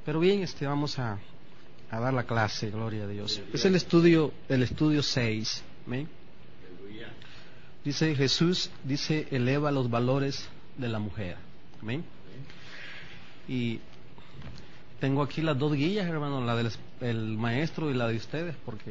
Pero bien, vamos a dar la clase, gloria a Dios. Es el estudio 6. ¿Amén? Dice Jesús, eleva los valores de la mujer. ¿Amén? Y tengo aquí las dos guías, hermano, la del maestro y la de ustedes, porque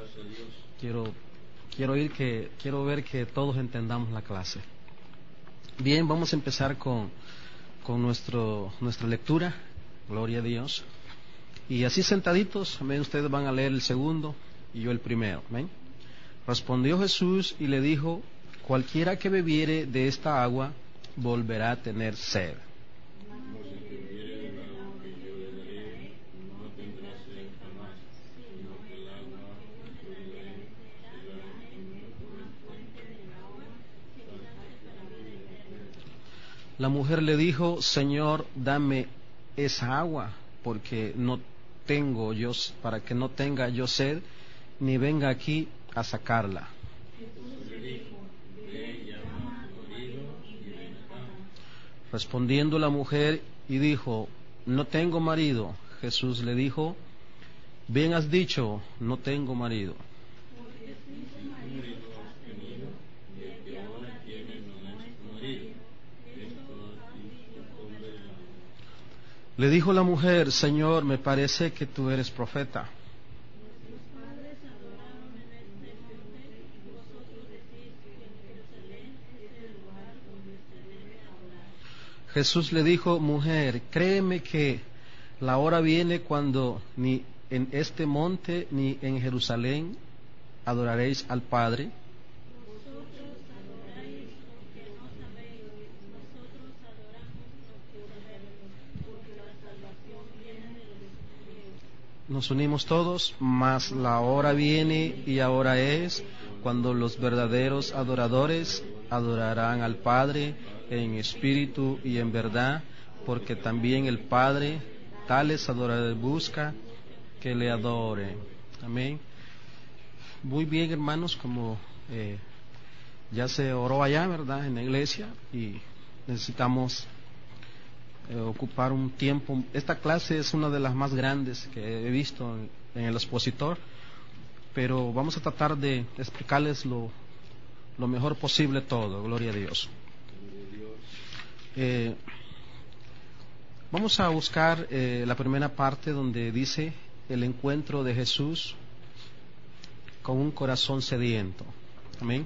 quiero ver que todos entendamos la clase. Bien, vamos a empezar con nuestra lectura, gloria a Dios. Y así sentaditos, amén, ustedes van a leer el segundo y yo el primero, amén. Respondió Jesús y le dijo: cualquiera que bebiere de esta agua volverá a tener sed. La mujer le dijo: Señor, dame esa agua, porque no tengo yo, para que no tenga yo sed, ni venga aquí a sacarla. Respondiendo la mujer y dijo: no tengo marido. Jesús le dijo: bien has dicho, no tengo marido. Le dijo la mujer: Señor, me parece que tú eres profeta. Jesús le dijo: mujer, créeme que la hora viene cuando ni en este monte ni en Jerusalén adoraréis al Padre. Nos unimos todos, mas la hora viene y ahora es cuando los verdaderos adoradores adorarán al Padre en espíritu y en verdad, porque también el Padre tales adoradores busca que le adoren. Amén. Muy bien, hermanos, como ya se oró allá, ¿verdad?, en la iglesia, y necesitamos ocupar un tiempo. Esta clase es una de las más grandes que he visto en el expositor, pero vamos a tratar de explicarles lo mejor posible todo, gloria a Dios. Vamos a buscar la primera parte donde dice el encuentro de Jesús con un corazón sediento. Amén.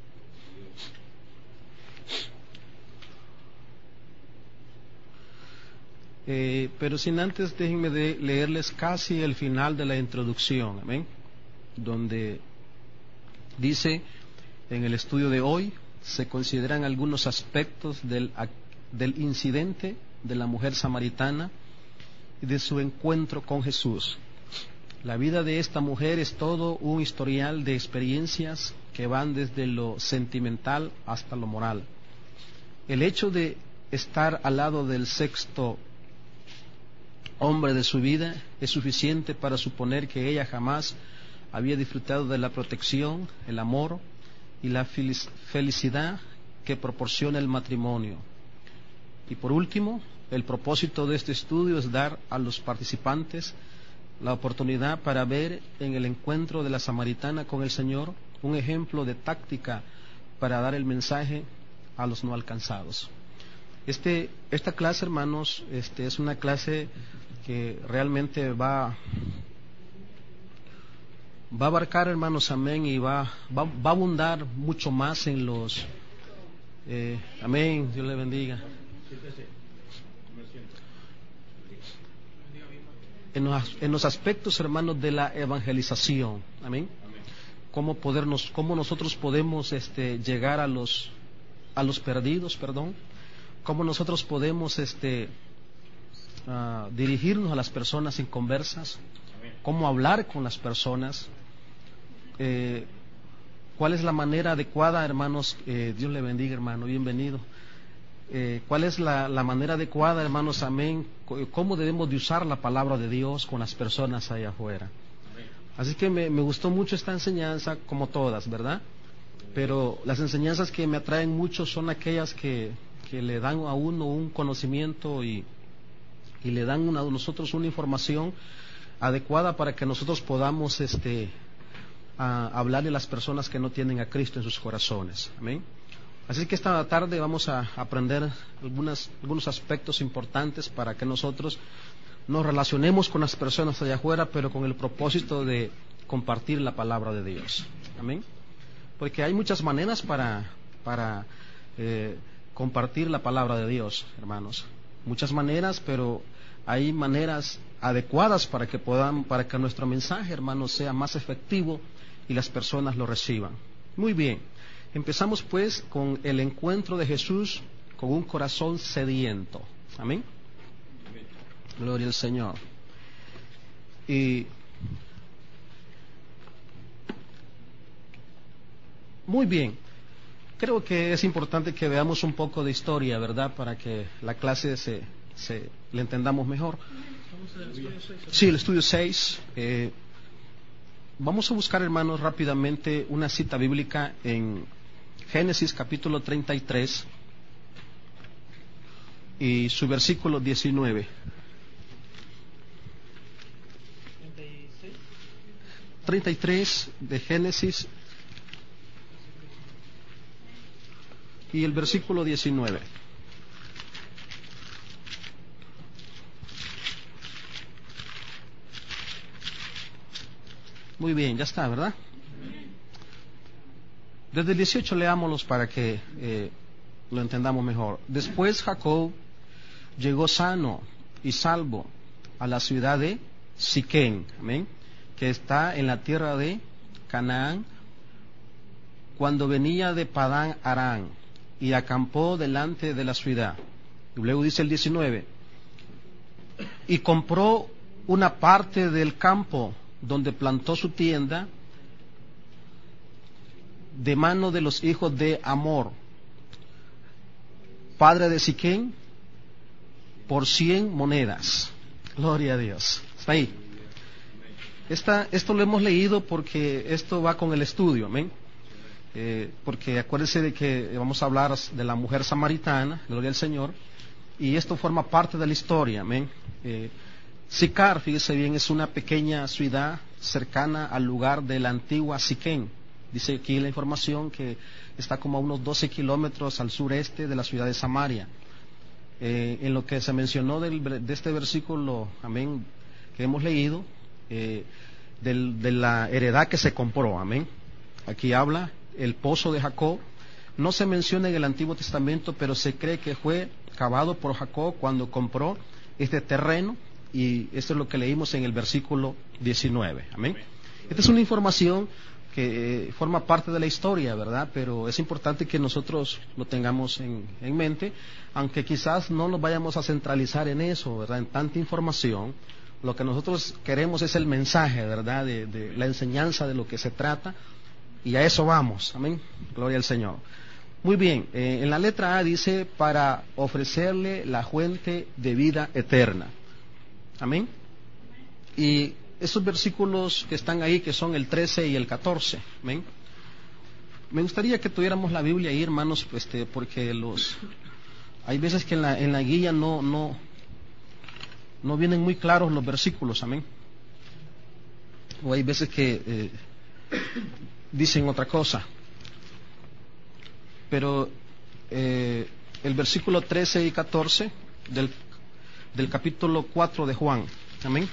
Pero sin antes, déjenme de leerles casi el final de la introducción, amén, donde dice: en el estudio de hoy se consideran algunos aspectos del incidente de la mujer samaritana y de su encuentro con Jesús. La vida de esta mujer es todo un historial de experiencias que van desde lo sentimental hasta lo moral. El hecho de estar al lado del sexto hombre de su vida es suficiente para suponer que ella jamás había disfrutado de la protección, el amor y la felicidad que proporciona el matrimonio. Y por último, el propósito de este estudio es dar a los participantes la oportunidad para ver en el encuentro de la samaritana con el Señor un ejemplo de táctica para dar el mensaje a los no alcanzados. Esta clase, hermanos, es una clase que realmente va a abarcar, hermanos, amén, y va a abundar mucho más en los amén, Dios le bendiga, en los aspectos, hermanos, de la evangelización, amén. Cómo nosotros podemos llegar a los perdidos, cómo nosotros podemos dirigirnos a las personas inconversas, cómo hablar con las personas, cuál es la manera adecuada, hermanos, Dios le bendiga, hermano, bienvenido, cuál es la manera adecuada, hermanos, amén, cómo debemos de usar la palabra de Dios con las personas allá afuera. Así que me gustó mucho esta enseñanza, como todas, ¿verdad? Pero las enseñanzas que me atraen mucho son aquellas que le dan a uno un conocimiento y y le dan a nosotros una información adecuada para que nosotros podamos a hablarle a las personas que no tienen a Cristo en sus corazones. Amén. Así que esta tarde vamos a aprender algunos aspectos importantes para que nosotros nos relacionemos con las personas allá afuera, pero con el propósito de compartir la palabra de Dios. Amén. Porque hay muchas maneras para compartir la palabra de Dios, hermanos. Muchas maneras, pero hay maneras adecuadas para que nuestro mensaje, hermanos, sea más efectivo y las personas lo reciban. Muy bien. Empezamos pues con el encuentro de Jesús con un corazón sediento. Amén. Gloria al Señor. Y muy bien. Creo que es importante que veamos un poco de historia, ¿verdad? Para que la clase le entendamos mejor. Sí, el estudio 6. Vamos a buscar, hermanos, rápidamente una cita bíblica en Génesis capítulo 33 y su versículo 19. 33 de Génesis y el versículo 19. Muy bien, ya está, ¿verdad? Desde el 18 leámoslos para que lo entendamos mejor. Después Jacob llegó sano y salvo a la ciudad de Siquén, amén, que está en la tierra de Canaán, cuando venía de Padán Aram, y acampó delante de la ciudad. Y luego dice el 19, y compró una parte del campo donde plantó su tienda de mano de los hijos de Amor, padre de Siquén, por 100 monedas. Gloria a Dios. Está ahí. Esto lo hemos leído porque esto va con el estudio, amén. Porque acuérdense de que vamos a hablar de la mujer samaritana, gloria al Señor, y esto forma parte de la historia, amén. Sicar, fíjese bien, es una pequeña ciudad cercana al lugar de la antigua Siquén. Dice aquí la información que está como a unos 12 kilómetros al sureste de la ciudad de Samaria. En lo que se mencionó de este versículo, amén, que hemos leído, de la heredad que se compró, amén. Aquí habla el pozo de Jacob. No se menciona en el Antiguo Testamento, pero se cree que fue cavado por Jacob cuando compró este terreno, y esto es lo que leímos en el versículo 19, amén. Esta es una información que forma parte de la historia, ¿verdad? Pero es importante que nosotros lo tengamos en mente, aunque quizás no nos vayamos a centralizar en eso, ¿verdad? En tanta información. Lo que nosotros queremos es el mensaje, ¿verdad? De la enseñanza de lo que se trata, y a eso vamos, amén. Gloria al Señor. Muy bien, en la letra A dice, para ofrecerle la fuente de vida eterna. Amén. Y esos versículos que están ahí, que son el 13 y el 14, amén. Me gustaría que tuviéramos la Biblia ahí, hermanos, porque hay veces que en la guía no vienen muy claros los versículos, amén. O hay veces que dicen otra cosa. Pero el versículo 13 y 14 del capítulo 4 de Juan, amén.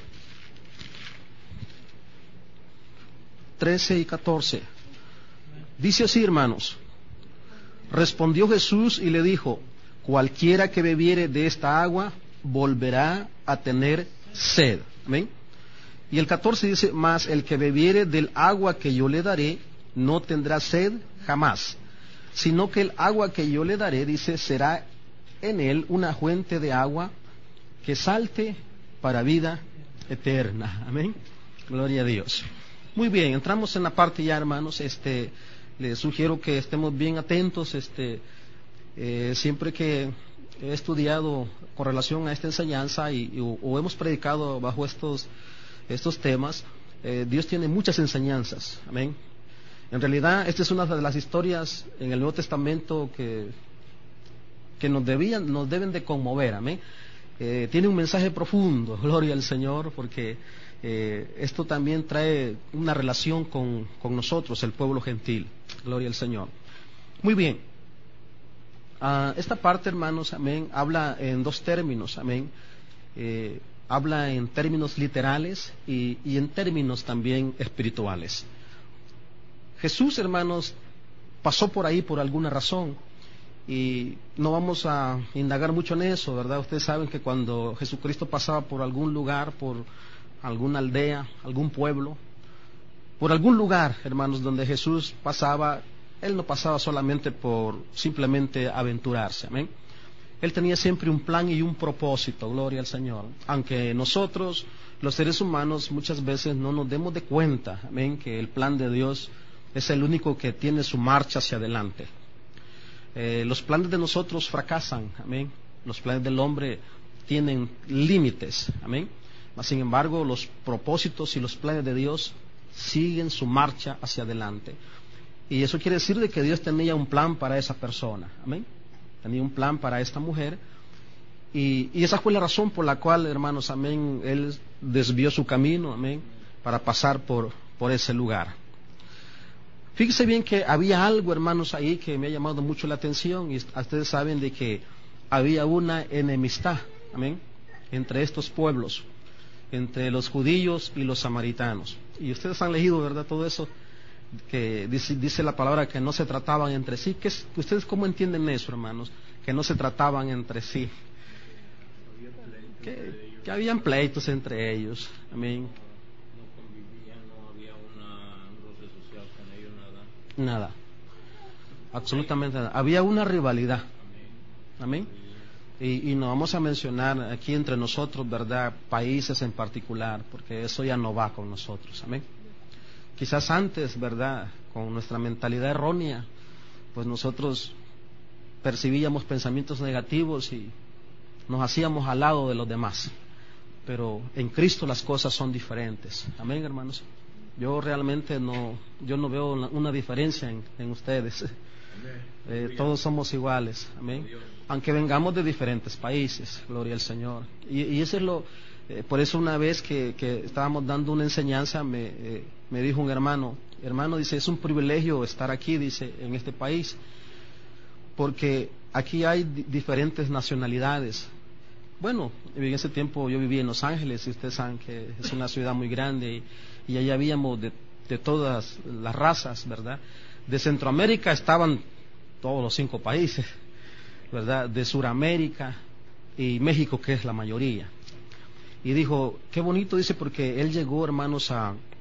13 y 14. Dice así, hermanos. Respondió Jesús y le dijo, cualquiera que bebiere de esta agua volverá a tener sed. Amén. Y el 14 dice, mas el que bebiere del agua que yo le daré no tendrá sed jamás, sino que el agua que yo le daré, dice, será en él una fuente de agua que salte para vida eterna. Amén. Gloria a Dios. Muy bien, entramos en la parte ya, hermanos. Les sugiero que estemos bien atentos. Siempre que he estudiado con relación a esta enseñanza o hemos predicado bajo estos temas, Dios tiene muchas enseñanzas. Amén. En realidad, esta es una de las historias en el Nuevo Testamento que nos deben de conmover. Amén. tiene un mensaje profundo, gloria al Señor, porque esto también trae una relación con nosotros, el pueblo gentil, gloria al Señor. Muy bien, esta parte, hermanos, amén, habla en dos términos, amén, habla en términos literales y en términos también espirituales. Jesús, hermanos, pasó por ahí por alguna razón, y no vamos a indagar mucho en eso, ¿verdad? Ustedes saben que cuando Jesucristo pasaba por algún lugar, por alguna aldea, algún pueblo, por algún lugar, hermanos, donde Jesús pasaba, Él no pasaba solamente por simplemente aventurarse, amén. Él tenía siempre un plan y un propósito, gloria al Señor. Aunque nosotros, los seres humanos, muchas veces no nos demos de cuenta, amén, que el plan de Dios es el único que tiene su marcha hacia adelante. Los planes de nosotros fracasan, amén. Los planes del hombre tienen límites, amén. Mas, sin embargo, los propósitos y los planes de Dios siguen su marcha hacia adelante. Y eso quiere decir de que Dios tenía un plan para esa persona, amén. Tenía un plan para esta mujer, y esa fue la razón por la cual, hermanos, amén, Él desvió su camino, amén, para pasar por ese lugar. Fíjense bien que había algo, hermanos, ahí que me ha llamado mucho la atención, y ustedes saben de que había una enemistad, amén, entre estos pueblos, entre los judíos y los samaritanos. Y ustedes han leído, ¿verdad?, todo eso, que dice la palabra que no se trataban entre sí. ¿Ustedes cómo entienden eso, hermanos? Que no se trataban entre sí. Que habían pleitos entre ellos, amén. Nada, absolutamente nada. Había una rivalidad, amén. Y no vamos a mencionar aquí entre nosotros, ¿verdad?, países en particular, porque eso ya no va con nosotros, amén. Quizás antes, ¿verdad?, con nuestra mentalidad errónea, pues nosotros percibíamos pensamientos negativos y nos hacíamos al lado de los demás. Pero en Cristo las cosas son diferentes, amén, hermanos. Yo realmente no veo una diferencia en ustedes. Todos somos iguales, amén. Aunque vengamos de diferentes países, gloria al Señor. Y eso es por eso una vez que estábamos dando una enseñanza, me dijo un hermano, dice, es un privilegio estar aquí, dice, en este país, porque aquí hay diferentes nacionalidades. Bueno, en ese tiempo yo vivía en Los Ángeles, y ustedes saben que es una ciudad muy grande, y allá habíamos de todas las razas, ¿verdad? De Centroamérica estaban todos los 5 países, ¿verdad? De Suramérica y México, que es la mayoría. Y dijo, qué bonito, dice, porque él llegó, hermanos,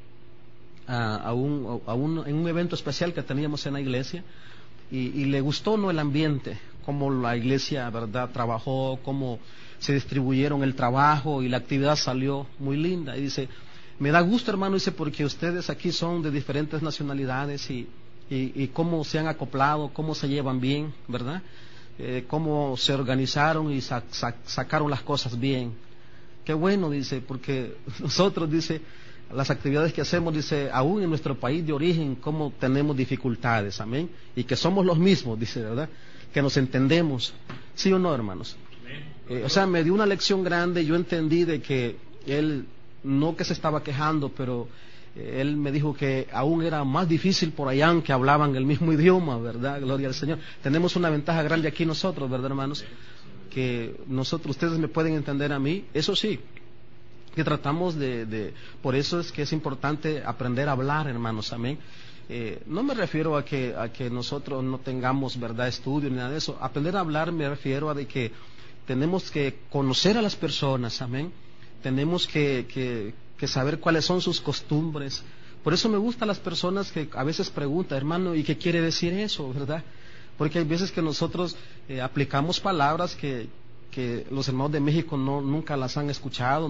en un evento especial que teníamos en la iglesia, y le gustó, ¿no?, el ambiente, cómo la iglesia, ¿verdad?, trabajó, cómo se distribuyeron el trabajo, y la actividad salió muy linda. Y dice, me da gusto, hermano, dice, porque ustedes aquí son de diferentes nacionalidades, y cómo se han acoplado, cómo se llevan bien, ¿verdad? Cómo se organizaron y sacaron las cosas bien. Qué bueno, dice, porque nosotros, dice, las actividades que hacemos, dice, aún en nuestro país de origen, cómo tenemos dificultades, amén, y que somos los mismos, dice, ¿verdad?, que nos entendemos, ¿sí o no, hermanos? O sea, me dio una lección grande. Yo entendí de que él, no que se estaba quejando, pero él me dijo que aún era más difícil por allá, que hablaban el mismo idioma, ¿verdad? Gloria al Señor. Tenemos una ventaja grande aquí nosotros, ¿verdad, hermanos? Que ustedes me pueden entender a mí, eso sí, que tratamos por eso es que es importante aprender a hablar, hermanos, amén. No me refiero a que nosotros no tengamos, ¿verdad?, estudio ni nada de eso. Aprender a hablar me refiero a de que tenemos que conocer a las personas, amén. Tenemos que saber cuáles son sus costumbres. Por eso me gustan las personas que a veces preguntan, hermano, ¿y qué quiere decir eso, verdad? Porque hay veces que nosotros aplicamos palabras que los hermanos de México nunca las han escuchado,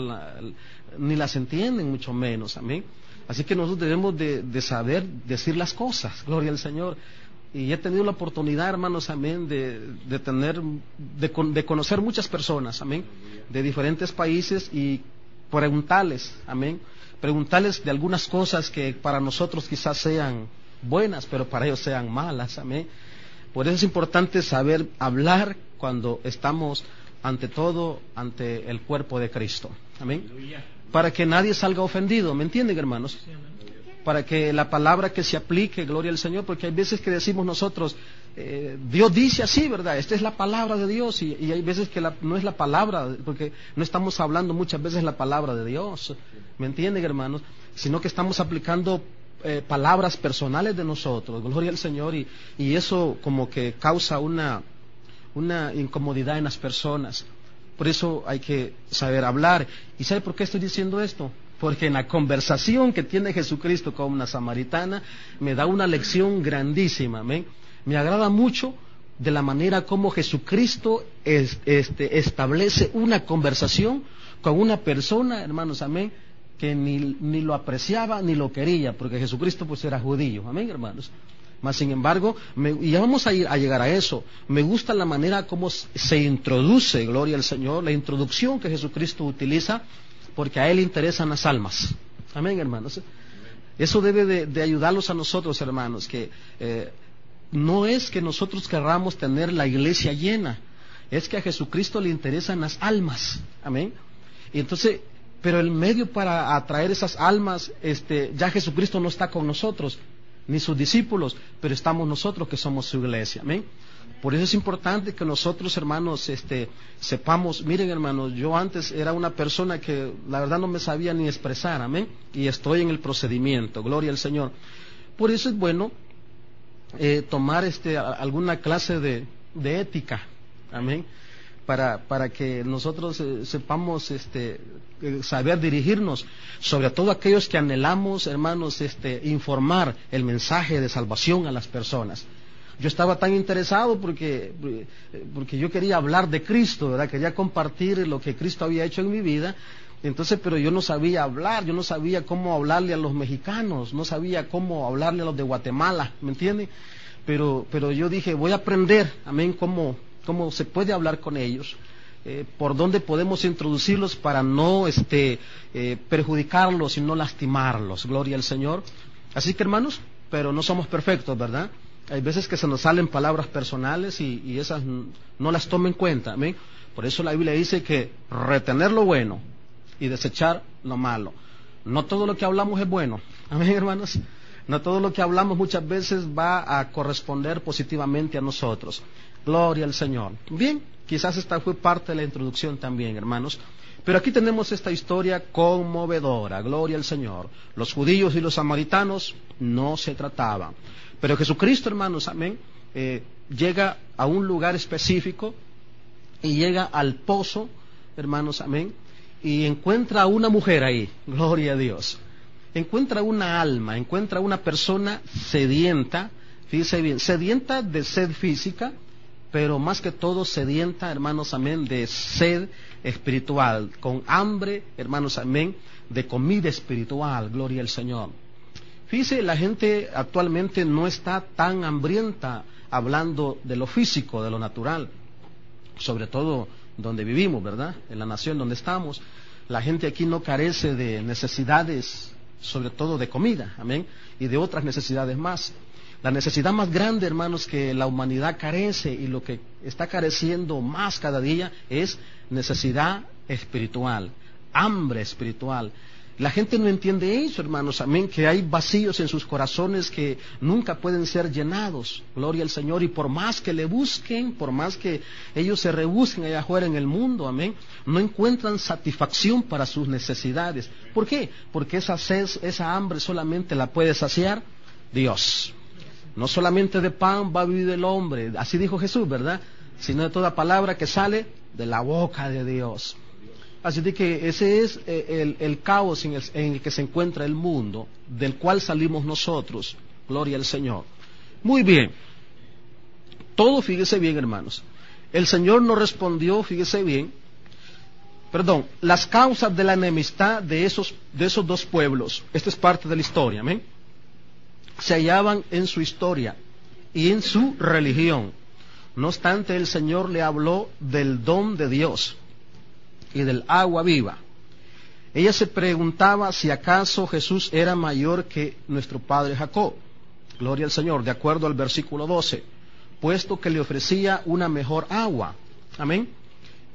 ni las entienden, mucho menos, amén. Así que nosotros debemos de saber decir las cosas, gloria al Señor. Y he tenido la oportunidad, hermanos, amén, de conocer muchas personas, amén, de diferentes países, y preguntarles, amén, preguntarles de algunas cosas que para nosotros quizás sean buenas, pero para ellos sean malas, amén. Por eso es importante saber hablar cuando estamos ante todo, ante el cuerpo de Cristo. Amén. Para que nadie salga ofendido, ¿me entienden, hermanos? Para que la palabra que se aplique, gloria al Señor, porque hay veces que decimos nosotros, Dios dice así, ¿verdad? Esta es la palabra de Dios, y hay veces que no es la palabra, porque no estamos hablando muchas veces la palabra de Dios, ¿me entienden, hermanos? Sino que estamos aplicando palabras personales de nosotros, gloria al Señor, y eso como que causa una incomodidad en las personas. Por eso hay que saber hablar. ¿Y sabe por qué estoy diciendo esto? Porque en la conversación que tiene Jesucristo con una samaritana me da una lección grandísima. ¿Amén? Me agrada mucho de la manera como Jesucristo establece una conversación con una persona, hermanos, amén, que ni lo apreciaba ni lo quería, porque Jesucristo pues era judío. Amén, hermanos. Mas sin embargo, y ya vamos a llegar a eso, me gusta la manera como se introduce, gloria al Señor, la introducción que Jesucristo utiliza, porque a Él le interesan las almas. Amén, hermanos. Eso debe de ayudarlos a nosotros, hermanos, que no es que nosotros querramos tener la iglesia llena, es que a Jesucristo le interesan las almas. Amén. Y entonces, pero el medio para atraer esas almas, ya Jesucristo no está con nosotros, ni sus discípulos, pero estamos nosotros que somos su iglesia. Amén. Por eso es importante que nosotros, hermanos, sepamos. Miren, hermanos, yo antes era una persona que la verdad no me sabía ni expresar. Amén. Y estoy en el procedimiento, gloria al Señor. Por eso es bueno tomar alguna clase de ética. Amén. Para que nosotros sepamos saber dirigirnos, sobre todo aquellos que anhelamos, hermanos, informar el mensaje de salvación a las personas. Yo estaba tan interesado porque yo quería hablar de Cristo, ¿verdad? Quería compartir lo que Cristo había hecho en mi vida. Entonces, pero yo no sabía hablar, yo no sabía cómo hablarle a los mexicanos, no sabía cómo hablarle a los de Guatemala, ¿me entiende? Pero yo dije, voy a aprender, amén, cómo se puede hablar con ellos, por dónde podemos introducirlos para no perjudicarlos y no lastimarlos, gloria al Señor. Así que, hermanos, pero no somos perfectos, ¿verdad? Hay veces que se nos salen palabras personales y esas no las tomen en cuenta, amén. Por eso la Biblia dice que retener lo bueno y desechar lo malo. No todo lo que hablamos es bueno, amén, hermanos. No todo lo que hablamos muchas veces va a corresponder positivamente a nosotros. Gloria al Señor. Bien, quizás esta fue parte de la introducción también, hermanos. Pero aquí tenemos esta historia conmovedora. Gloria al Señor. Los judíos y los samaritanos no se trataban. Pero Jesucristo, hermanos, amén, llega a un lugar específico y llega al pozo, hermanos, amén, y encuentra a una mujer ahí. Gloria a Dios. Encuentra una alma, encuentra una persona sedienta, fíjese bien, sedienta de sed física, pero más que todo sedienta, hermanos, amén, de sed espiritual, con hambre, hermanos, amén, de comida espiritual, gloria al Señor. Fíjese, la gente actualmente no está tan hambrienta hablando de lo físico, de lo natural, sobre todo donde vivimos, ¿verdad? En la nación donde estamos. La gente aquí no carece de necesidades, sobre todo de comida, amén, y de otras necesidades más. La necesidad más grande, hermanos, que la humanidad carece y lo que está careciendo más cada día es necesidad espiritual, hambre espiritual. La gente no entiende eso, hermanos, amén, que hay vacíos en sus corazones que nunca pueden ser llenados, gloria al Señor, y por más que le busquen, por más que ellos se rebusquen allá afuera en el mundo, amén, no encuentran satisfacción para sus necesidades. ¿Por qué? Porque esa sed, esa hambre solamente la puede saciar Dios. No solamente de pan va a vivir el hombre, así dijo Jesús, ¿verdad? Sino de toda palabra que sale de la boca de Dios. Así de que ese es el caos en el que se encuentra el mundo, del cual salimos nosotros. Gloria al Señor. Muy bien. Todo, fíjese bien, hermanos. El Señor nos respondió, fíjese bien, las causas de la enemistad de esos dos pueblos. Esta es parte de la historia, amén. Se hallaban en su historia y en su religión. No obstante, el Señor le habló del don de Dios y del agua viva. Ella se preguntaba si acaso Jesús era mayor que nuestro padre Jacob. Gloria al Señor, de acuerdo al versículo 12, puesto que le ofrecía una mejor agua. Amén.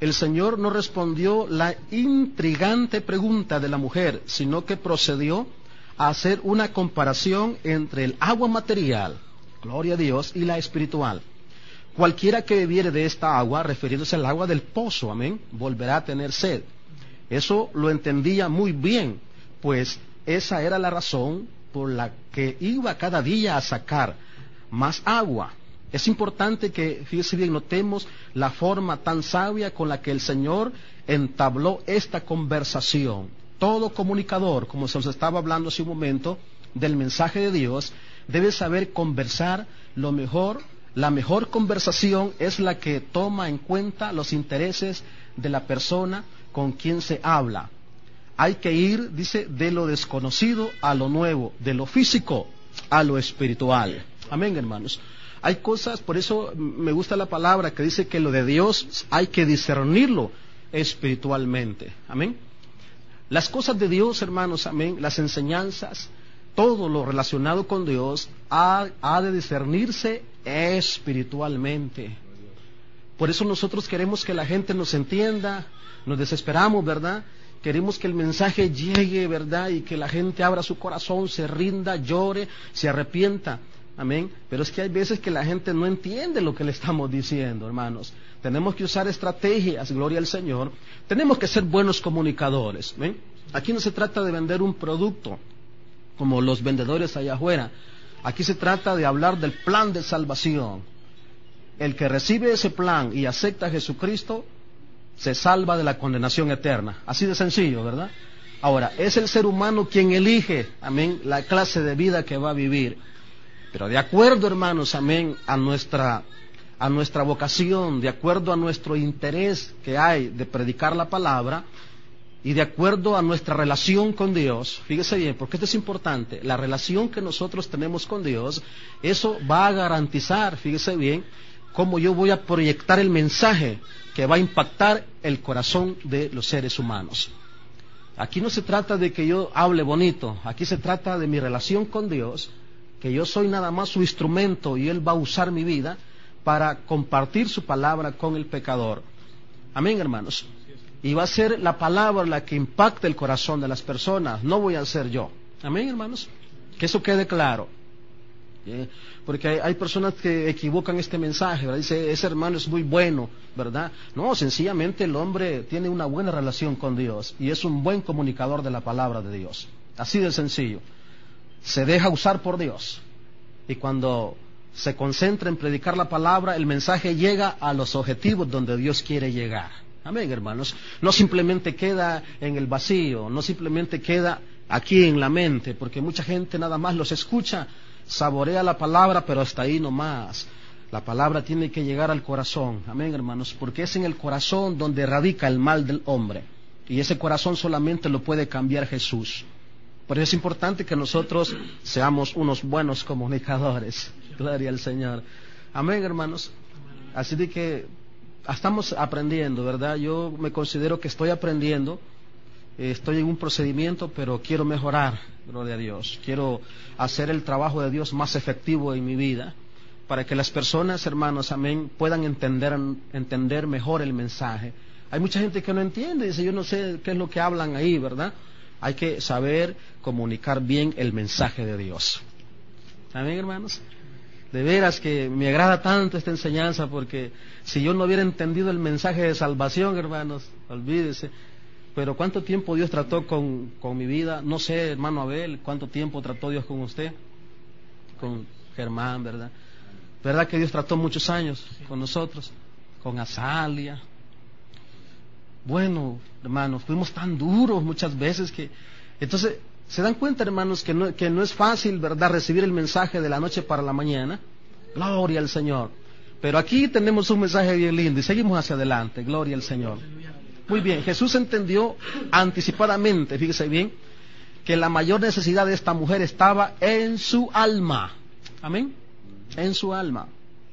el Señor no respondió la intrigante pregunta de la mujer, sino que procedió a hacer una comparación entre el agua material, gloria a Dios, y la espiritual. Cualquiera que bebiere de esta agua, refiriéndose al agua del pozo, amén, volverá a tener sed. Eso lo entendía muy bien, pues esa era la razón por la que iba cada día a sacar más agua. Es importante que, fíjese bien, notemos la forma tan sabia con la que el Señor entabló esta conversación. Todo comunicador, como se nos estaba hablando hace un momento, del mensaje de Dios, debe saber conversar lo mejor. La mejor conversación es la que toma en cuenta los intereses de la persona con quien se habla. Hay que ir, dice, de lo desconocido a lo nuevo, de lo físico a lo espiritual. Amén, hermanos. Hay cosas, por eso me gusta la palabra que dice que lo de Dios hay que discernirlo espiritualmente. Amén. Las cosas de Dios, hermanos, amén, las enseñanzas, todo lo relacionado con Dios ha de discernirse espiritualmente. Por eso nosotros queremos que la gente nos entienda, nos desesperamos, ¿verdad? Queremos que el mensaje llegue, ¿verdad? Y que la gente abra su corazón, se rinda, llore, se arrepienta. Amén. Pero es que hay veces que la gente no entiende lo que le estamos diciendo, hermanos. Tenemos que usar estrategias, gloria al Señor. Tenemos que ser buenos comunicadores. ¿Ven? Aquí no se trata de vender un producto como los vendedores allá afuera. Aquí se trata de hablar del plan de salvación. El que recibe ese plan y acepta a Jesucristo se salva de la condenación eterna. Así de sencillo, ¿verdad? Ahora, es el ser humano quien elige, amén, la clase de vida que va a vivir. Pero de acuerdo, hermanos, amén, a nuestra vocación, de acuerdo a nuestro interés que hay de predicar la palabra y de acuerdo a nuestra relación con Dios, fíjese bien, porque esto es importante, la relación que nosotros tenemos con Dios, eso va a garantizar, fíjese bien, cómo yo voy a proyectar el mensaje que va a impactar el corazón de los seres humanos. Aquí no se trata de que yo hable bonito, aquí se trata de mi relación con Dios, que yo soy nada más su instrumento y Él va a usar mi vida para compartir su palabra con el pecador. Amén, hermanos. Y va a ser la palabra la que impacte el corazón de las personas, no voy a ser yo. Amén, hermanos. Que eso quede claro. Porque hay personas que equivocan este mensaje, ¿verdad? Dice, ese hermano es muy bueno, ¿verdad? No, sencillamente el hombre tiene una buena relación con Dios y es un buen comunicador de la palabra de Dios. Así de sencillo. Se deja usar por Dios y cuando se concentra en predicar la palabra, el mensaje llega a los objetivos donde Dios quiere llegar. Amén, hermanos. No simplemente queda en el vacío, no simplemente queda aquí en la mente, porque mucha gente nada más los escucha, saborea la palabra, pero hasta ahí nomás. La palabra tiene que llegar al corazón. Amén, hermanos, porque es en el corazón donde radica el mal del hombre y ese corazón solamente lo puede cambiar Jesús. Por eso es importante que nosotros seamos unos buenos comunicadores. Gloria al Señor. Amén, hermanos. Así de que estamos aprendiendo, ¿verdad? Yo me considero que estoy aprendiendo. Estoy en un procedimiento, pero quiero mejorar. Gloria a Dios. Quiero hacer el trabajo de Dios más efectivo en mi vida, para que las personas, hermanos, amén, puedan entender mejor el mensaje. Hay mucha gente que no entiende, dice, yo no sé qué es lo que hablan ahí, ¿verdad? Hay que saber comunicar bien el mensaje de Dios. Amén, hermanos. De veras que me agrada tanto esta enseñanza, porque si yo no hubiera entendido el mensaje de salvación, hermanos, olvídese. Pero ¿cuánto tiempo Dios trató con mi vida? No sé, hermano Abel, ¿cuánto tiempo trató Dios con usted? Con Germán, ¿verdad? ¿Verdad que Dios trató muchos años con nosotros? Con Azalia. Bueno, hermanos, fuimos tan duros muchas veces que... Entonces, ¿se dan cuenta, hermanos, que no es fácil, ¿verdad?, recibir el mensaje de la noche para la mañana? Gloria al Señor. Pero aquí tenemos un mensaje bien lindo y seguimos hacia adelante. Gloria al Señor. Muy bien, Jesús entendió anticipadamente, fíjese bien, que la mayor necesidad de esta mujer estaba en su alma. Amén. En su alma.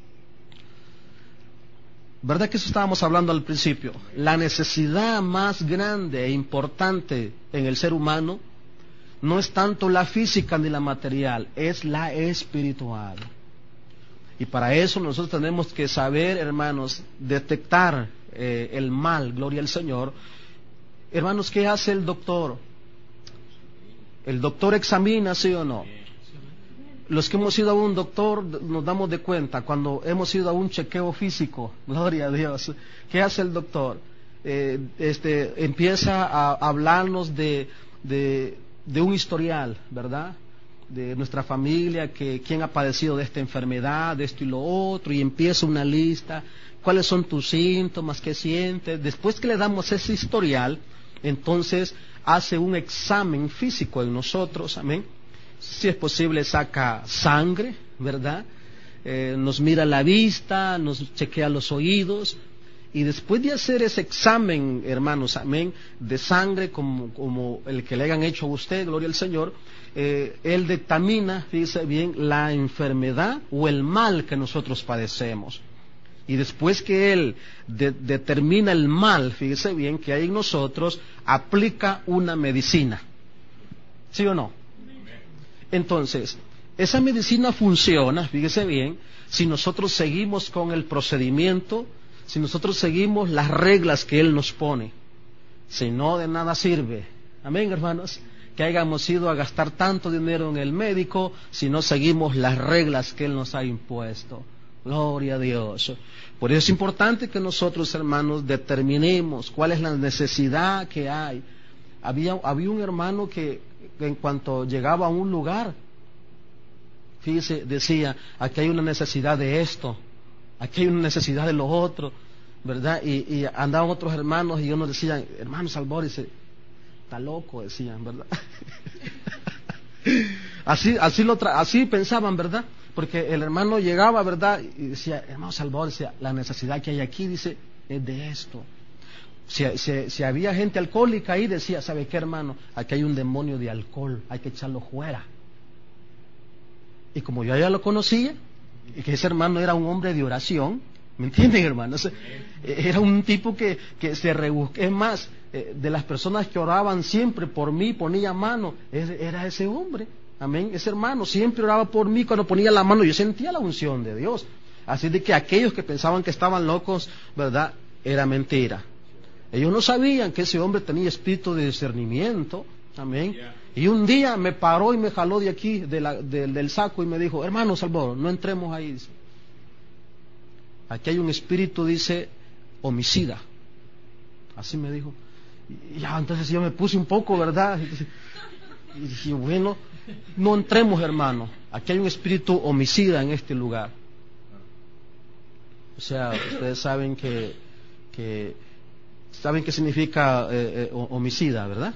¿Verdad que eso estábamos hablando al principio? La necesidad más grande e importante en el ser humano no es tanto la física ni la material, es la espiritual. Y para eso nosotros tenemos que saber, hermanos, detectar el mal, gloria al Señor. Hermanos, ¿qué hace el doctor? El doctor examina, ¿sí o no? Los que hemos ido a un doctor nos damos de cuenta cuando hemos ido a un chequeo físico, gloria a Dios. ¿Qué hace el doctor? Empieza a hablarnos de un historial, ¿verdad? De nuestra familia, quién ha padecido de esta enfermedad, de esto y lo otro, y empieza una lista. ¿Cuáles son tus síntomas? ¿Qué sientes? Después que le damos ese historial, entonces hace un examen físico en nosotros, amén. Si es posible saca sangre, ¿verdad? Nos mira la vista, nos chequea los oídos, y después de hacer ese examen, hermanos, amén, de sangre como el que le hayan hecho a usted, gloria al Señor, él dictamina, fíjese bien, la enfermedad o el mal que nosotros padecemos. Y después que él determina el mal, fíjese bien, que hay en nosotros, aplica una medicina. ¿Sí o no? Entonces, esa medicina funciona, fíjese bien, si nosotros seguimos con el procedimiento, si nosotros seguimos las reglas que él nos pone. Si no, de nada sirve. Amén, hermanos. Que hayamos ido a gastar tanto dinero en el médico si no seguimos las reglas que él nos ha impuesto. Gloria a Dios. Por eso es importante que nosotros, hermanos, determinemos cuál es la necesidad que hay. Había un hermano que en cuanto llegaba a un lugar, fíjese, decía, aquí hay una necesidad de esto, aquí hay una necesidad de lo otro, ¿verdad? Y andaban otros hermanos y unos decían, hermano Salvador, dice, está loco, decían, ¿verdad? así pensaban, ¿verdad? Porque el hermano llegaba, ¿verdad? Y decía, hermano Salvador, decía, la necesidad que hay aquí, dice, es de esto. Si había gente alcohólica ahí, decía, ¿sabe qué, hermano? Aquí hay un demonio de alcohol, hay que echarlo fuera. Y como yo ya lo conocía, y que ese hermano era un hombre de oración, ¿me entienden, hermanos? Era un tipo que se rebuscó. Es más, de las personas que oraban siempre por mí, ponía mano, era ese hombre, amén. Ese hermano siempre oraba por mí, cuando ponía la mano yo sentía la unción de Dios. Así de que aquellos que pensaban que estaban locos, ¿verdad? Era mentira. Ellos no sabían que ese hombre tenía espíritu de discernimiento, amén. Y un día me paró y me jaló de aquí, del saco, y me dijo, hermano Salvador, no entremos ahí, dice. Aquí hay un espíritu, dice, homicida. Así me dijo. Y ya, entonces yo me puse un poco, ¿verdad? Y dije, bueno, no entremos, hermano. Aquí hay un espíritu homicida en este lugar. O sea, ustedes saben ¿saben qué significa homicida, verdad?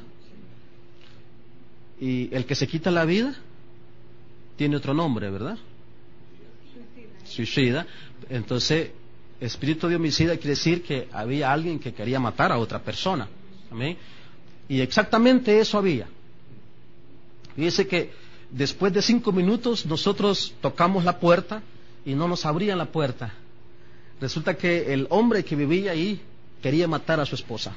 Y el que se quita la vida tiene otro nombre, ¿verdad? Suicida. Entonces, espíritu de homicida quiere decir que había alguien que quería matar a otra persona. ¿Amén? Y exactamente eso había. Fíjese que después de 5 minutos nosotros tocamos la puerta y no nos abrían la puerta. Resulta que el hombre que vivía ahí quería matar a su esposa.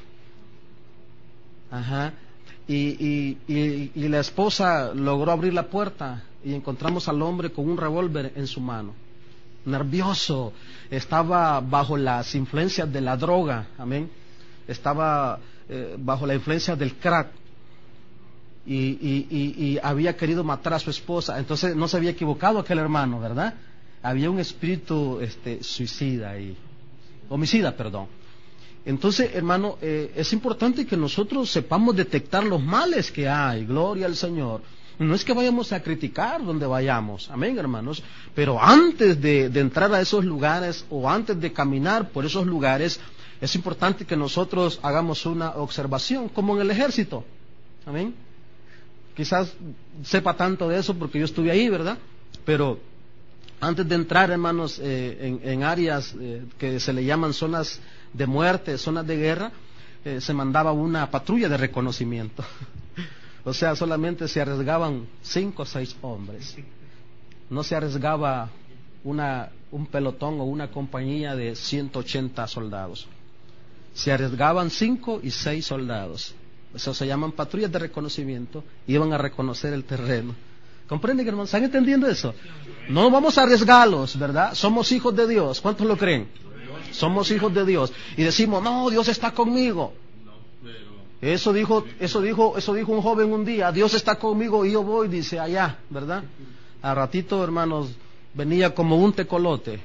Ajá. Y la esposa logró abrir la puerta y encontramos al hombre con un revólver en su mano. Nervioso, estaba bajo las influencias de la droga, amén. Estaba bajo la influencia del crack y había querido matar a su esposa. Entonces no se había equivocado aquel hermano, ¿verdad? Había un espíritu suicida ahí, homicida, perdón. Entonces, hermano, es importante que nosotros sepamos detectar los males que hay, gloria al Señor. No es que vayamos a criticar donde vayamos, amén, hermanos, pero antes de entrar a esos lugares o antes de caminar por esos lugares, es importante que nosotros hagamos una observación, como en el ejército, amén. Quizás sepa tanto de eso porque yo estuve ahí, ¿verdad? Pero antes de entrar, hermanos, en áreas que se le llaman zonas de muerte, zonas de guerra, se mandaba una patrulla de reconocimiento. O sea, solamente se arriesgaban 5 o 6 hombres. No se arriesgaba un pelotón o una compañía de 180 soldados. Se arriesgaban 5 y 6 soldados. Eso se llaman patrullas de reconocimiento. Iban a reconocer el terreno. ¿Comprenden, hermanos? ¿Están entendiendo eso? No vamos a arriesgarlos, ¿verdad? Somos hijos de Dios. ¿Cuántos lo creen? Somos hijos de Dios. Y decimos, no, Dios está conmigo. Eso dijo un joven un día, Dios está conmigo y yo voy, dice, allá, ¿verdad? A ratito, hermanos, venía como un tecolote.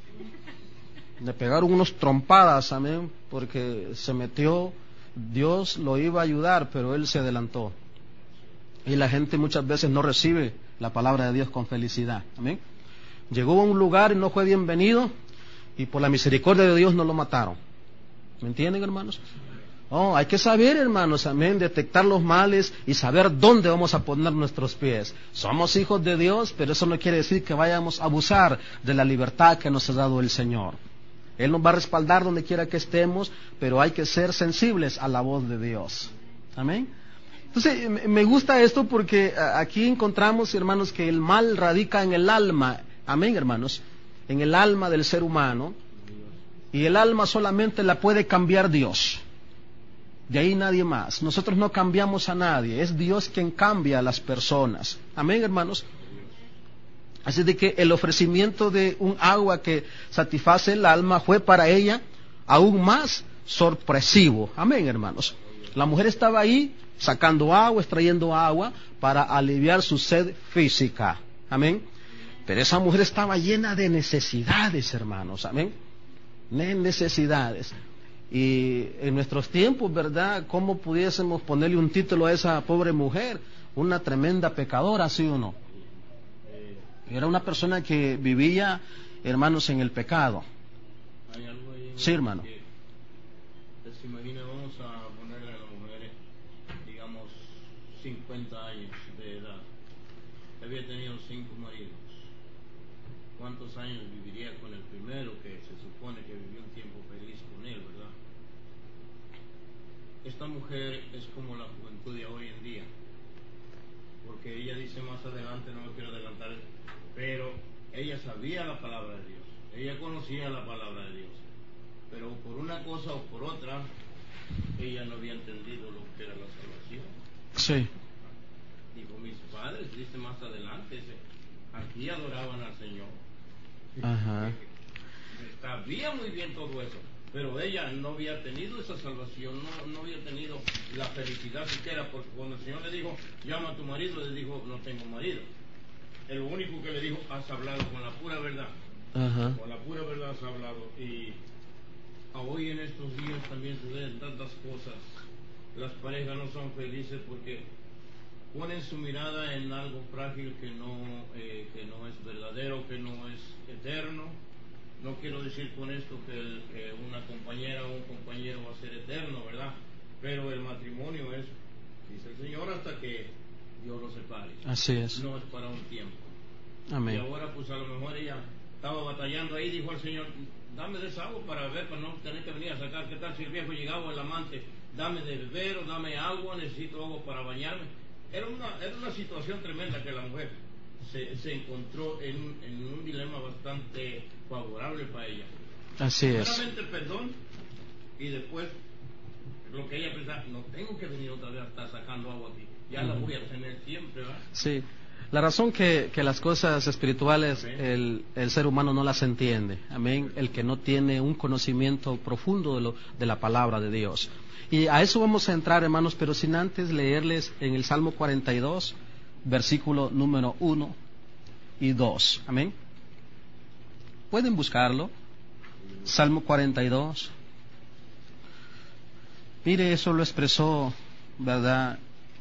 Le pegaron unos trompadas, amén, porque se metió, Dios lo iba a ayudar, pero él se adelantó. Y la gente muchas veces no recibe la palabra de Dios con felicidad, amén. Llegó a un lugar y no fue bienvenido, y por la misericordia de Dios no lo mataron. ¿Me entienden, hermanos? Oh, hay que saber, hermanos, amén, detectar los males y saber dónde vamos a poner nuestros pies. Somos hijos de Dios, pero eso no quiere decir que vayamos a abusar de la libertad que nos ha dado el Señor. Él nos va a respaldar donde quiera que estemos, pero hay que ser sensibles a la voz de Dios. Amén. Entonces, me gusta esto porque aquí encontramos, hermanos, que el mal radica en el alma. Amén, hermanos. En el alma del ser humano. Y el alma solamente la puede cambiar Dios. De ahí nadie más. Nosotros no cambiamos a nadie. Es Dios quien cambia a las personas. Amén, hermanos. Así de que el ofrecimiento de un agua que satisface el alma fue para ella aún más sorpresivo. Amén, hermanos. La mujer estaba ahí sacando agua, extrayendo agua para aliviar su sed física. Amén. Pero esa mujer estaba llena de necesidades, hermanos. Amén. De necesidades. Y en nuestros tiempos, ¿verdad? ¿Cómo pudiésemos ponerle un título a esa pobre mujer? Una tremenda pecadora, ¿sí o no? Era una persona que vivía, hermanos, en el pecado. Hay algo ahí, sí, hermano. Se imagina, vamos a ponerle a las mujeres, digamos, 50 años de edad. Había tenido 5 maridos. ¿Cuántos años viviría con el primero, que se supone que vivió un tiempo feliz con él, verdad? Esta mujer es como la juventud de hoy en día, porque ella dice más adelante, no me quiero adelantar, pero ella sabía la palabra de Dios, ella conocía la palabra de Dios, pero por una cosa o por otra, ella no había entendido lo que era la salvación. Sí. Dijo, mis padres, dice más adelante, aquí adoraban al Señor. Ajá. Sabía muy bien todo eso, pero ella no había tenido esa salvación, no había tenido la felicidad siquiera, porque cuando el Señor le dijo, llama a tu marido, le dijo, no tengo marido. El único que le dijo, has hablado con la pura verdad. Ajá. Con la pura verdad has hablado. Y hoy en estos días también suceden tantas cosas. Las parejas no son felices porque ponen su mirada en algo frágil que no es verdadero, que no es eterno. No quiero decir con esto que una compañera o un compañero va a ser eterno, ¿verdad? Pero el matrimonio es, dice el Señor, hasta que Dios lo separe. Así es. No es para un tiempo. Amén. Y ahora pues a lo mejor ella estaba batallando ahí, dijo al Señor, dame de esa agua para beber, para no tener que venir a sacar. ¿Qué tal si el viejo llegaba, el amante, dame de beber o dame agua, necesito agua para bañarme? Era una situación tremenda que la mujer se encontró en un dilema bastante favorable para ella. Así es. Solamente perdón y después lo que ella pensaba, no tengo que venir otra vez a estar sacando agua aquí, ya la voy a tener siempre, ¿verdad? Sí. La razón que las cosas espirituales el ser humano no las entiende, amén, el que no tiene un conocimiento profundo de la palabra de Dios. Y a eso vamos a entrar, hermanos, pero sin antes leerles en el Salmo 42, versículo número 1 y 2, amén. Pueden buscarlo, Salmo 42. Mire, eso lo expresó, ¿verdad?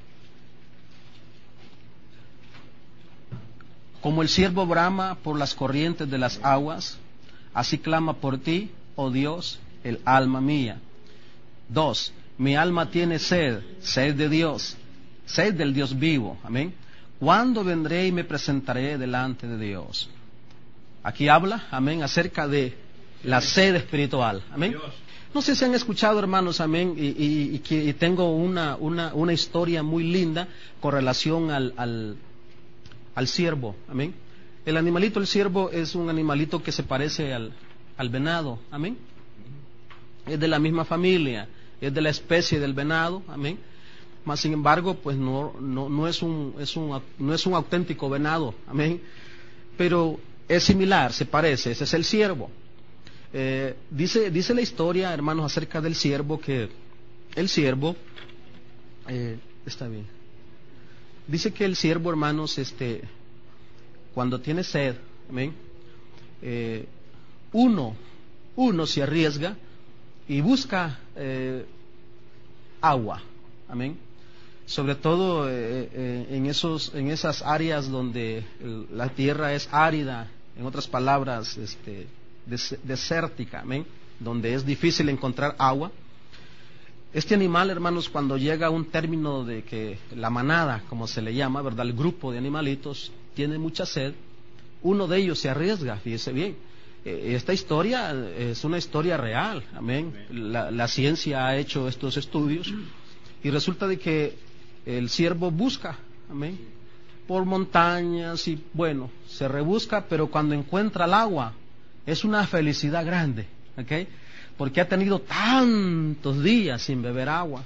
Como el ciervo brama por las corrientes de las aguas, así clama por ti, oh Dios, el alma mía. 2. Mi alma tiene sed, sed de Dios, sed del Dios vivo. Amén. ¿Cuándo vendré y me presentaré delante de Dios? Aquí habla, amén, acerca de la sed espiritual. Amén. No sé si han escuchado, hermanos, amén, y tengo una historia muy linda con relación al ciervo, amén. El animalito, el ciervo, es un animalito que se parece al venado, amén. Es de la misma familia, es de la especie del venado, amén. Mas sin embargo, pues no es un auténtico venado, amén. Pero es similar, se parece, ese es el ciervo. Dice la historia, hermanos, acerca del siervo, que el siervo, está bien, dice que el siervo, hermanos, cuando tiene sed, amén, uno se arriesga y busca agua, amén, sobre todo en esas áreas donde la tierra es árida, en otras palabras, desértica, amén, donde es difícil encontrar agua. Este animal, hermanos, cuando llega a un término de que la manada, como se le llama, ¿verdad?, el grupo de animalitos tiene mucha sed, uno de ellos se arriesga, fíjese bien. Esta historia es una historia real, amén. La ciencia ha hecho estos estudios y resulta de que el siervo busca, amén, por montañas y bueno, se rebusca, pero cuando encuentra el agua es una felicidad grande, ¿ok? Porque ha tenido tantos días sin beber agua.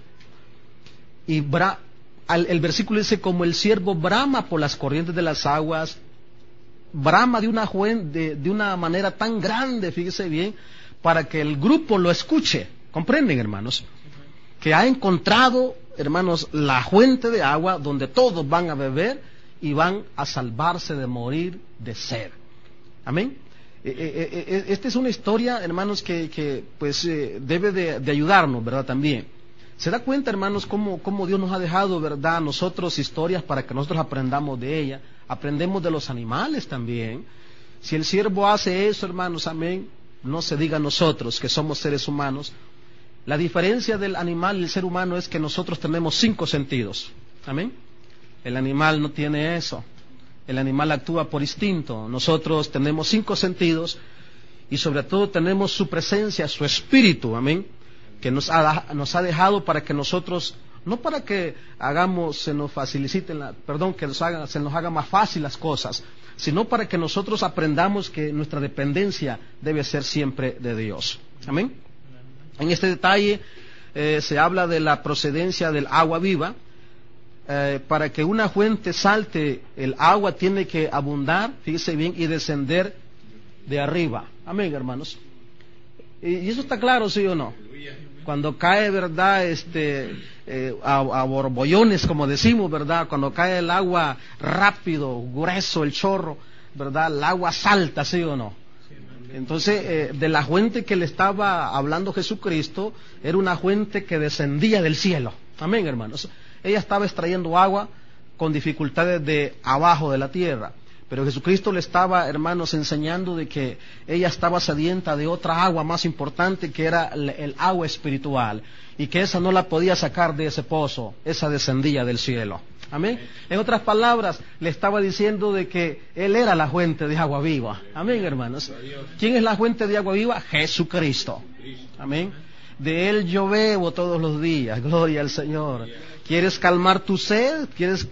Y el versículo dice, como el siervo brama por las corrientes de las aguas, brama de una manera tan grande, fíjese bien, para que el grupo lo escuche. ¿Comprenden, hermanos? Que ha encontrado, hermanos, la fuente de agua donde todos van a beber y van a salvarse de morir de sed. Amén. Esta es una historia, hermanos, que debe de ayudarnos, ¿verdad? También. ¿Se da cuenta, hermanos, cómo Dios nos ha dejado, verdad, nosotros historias para que nosotros aprendamos de ella? Aprendemos de los animales también. Si el siervo hace eso, hermanos, amén, no se diga nosotros que somos seres humanos. La diferencia del animal y el ser humano es que nosotros tenemos 5 sentidos. Amén. El animal no tiene eso. El animal actúa por instinto. Nosotros tenemos 5 sentidos y sobre todo tenemos su presencia, su espíritu, amén, que nos ha dejado para que nosotros, no para que se nos faciliten, que se nos haga más fácil las cosas, sino para que nosotros aprendamos que nuestra dependencia debe ser siempre de Dios. Amén. En este detalle se habla de la procedencia del agua viva. Para que una fuente salte, el agua tiene que abundar, fíjese bien, y descender de arriba. Amén, hermanos. Y eso está claro, ¿sí o no? Cuando cae, verdad, a borbollones, como decimos, verdad, cuando cae el agua rápido, grueso, el chorro, verdad, el agua salta, ¿sí o no? Entonces, de la fuente que le estaba hablando Jesucristo, era una fuente que descendía del cielo. Amén, hermanos. Ella estaba extrayendo agua con dificultades de abajo de la tierra, pero Jesucristo le estaba, hermanos, enseñando de que ella estaba sedienta de otra agua más importante, que era el agua espiritual, y que esa no la podía sacar de ese pozo, esa descendía del cielo. Amén. En otras palabras, le estaba diciendo de que Él era la fuente de agua viva. Amén, hermanos. ¿Quién es la fuente de agua viva? Jesucristo. Amén. De Él yo bebo todos los días. Gloria al Señor. ¿Quieres calmar tu sed?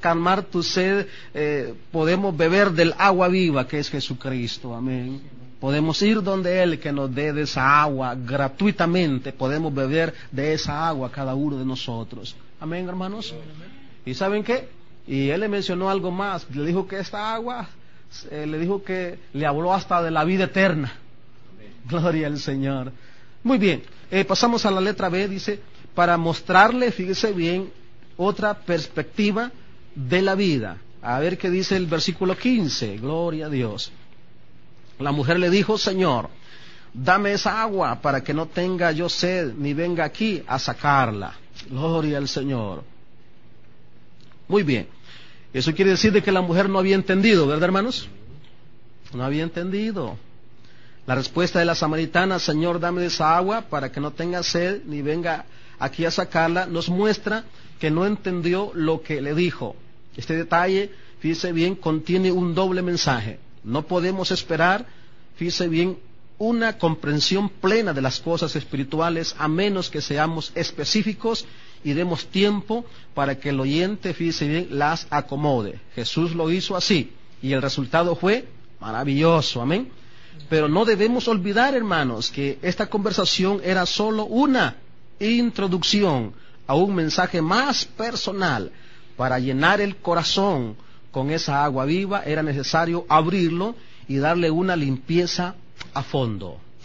Podemos beber del agua viva que es Jesucristo. Amén. Podemos ir donde Él que nos dé de esa agua gratuitamente. Podemos beber de esa agua cada uno de nosotros. Amén, hermanos. ¿Y saben qué? Y Él le mencionó algo más. Le dijo que esta agua, le habló hasta de la vida eterna. Gloria al Señor. Muy bien. Pasamos a la letra B. Dice, para mostrarle, fíjese bien, otra perspectiva de la vida. A ver qué dice el versículo 15. Gloria a Dios. La mujer le dijo, Señor, dame esa agua para que no tenga yo sed, ni venga aquí a sacarla. Gloria al Señor. Muy bien. Eso quiere decir de que la mujer no había entendido, ¿verdad, hermanos? No había entendido. La respuesta de la samaritana, Señor, dame de esa agua para que no tenga sed, ni venga aquí a sacarla, nos muestra que no entendió lo que le dijo. Este detalle, fíjese bien, contiene un doble mensaje. No podemos esperar, fíjese bien, una comprensión plena de las cosas espirituales a menos que seamos específicos y demos tiempo para que el oyente, fíjese bien, las acomode. Jesús lo hizo así y el resultado fue maravilloso. Amén. Pero no debemos olvidar, hermanos, que esta conversación era solo una introducción a un mensaje más personal. Para llenar el corazón con esa agua viva era necesario abrirlo y darle una limpieza a fondo.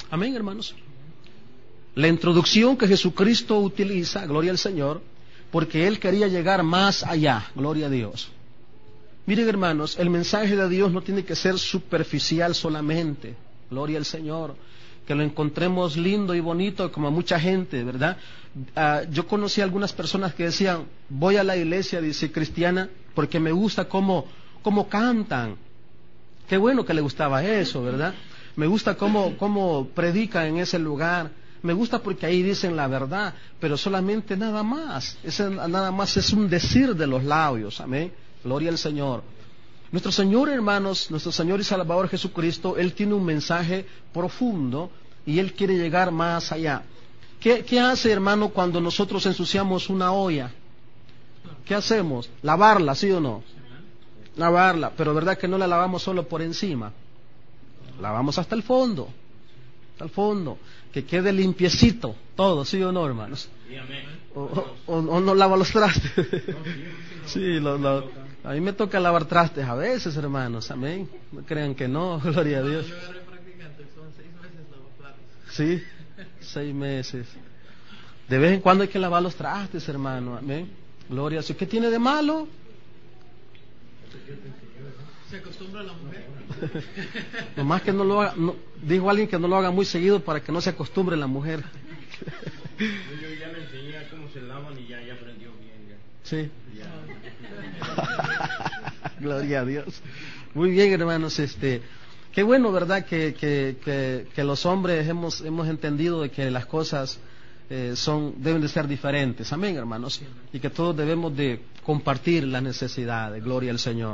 Amén, hermanos. La introducción que Jesucristo utiliza, gloria al Señor, porque Él quería llegar más allá, gloria a Dios. Miren, hermanos, el mensaje de Dios no tiene que ser superficial solamente, gloria al Señor, que lo encontremos lindo y bonito como a mucha gente, ¿verdad? Yo conocí a algunas personas que decían, voy a la iglesia, dice, cristiana, porque me gusta cómo cantan. Qué bueno que le gustaba eso, ¿verdad? Me gusta cómo predican en ese lugar. Me gusta porque ahí dicen la verdad, pero solamente nada más. Nada más es un decir de los labios, amén. Gloria al Señor. Nuestro Señor, hermanos, nuestro Señor y Salvador Jesucristo, Él tiene un mensaje profundo y Él quiere llegar más allá. ¿Qué hace, hermano, cuando nosotros ensuciamos una olla? ¿Qué hacemos? Lavarla, ¿sí o no? Lavarla, pero verdad que no la lavamos solo por encima. Lavamos hasta el fondo. Hasta el fondo. Que quede limpiecito todo, ¿sí o no, hermanos? O no lava los trastes. Sí, a mí me toca lavar trastes a veces, hermanos, amén. No crean que no, gloria a Dios. Sí, 6 meses. De vez en cuando hay que lavar los trastes, hermano, amén. Gloria a Dios. ¿Qué tiene de malo? Se acostumbra a la mujer. Nomás que no lo haga, dijo alguien que no lo haga muy seguido para que no se acostumbre la mujer. Yo ya le enseñé a cómo se lavan y ya aprendió bien. Ya. Sí. Gloria a Dios. Muy bien, hermanos. Qué bueno, ¿verdad? Que los hombres hemos entendido de que las cosas deben de ser diferentes. Amén, hermanos. Y que todos debemos de compartir las necesidades. Gloria al Señor.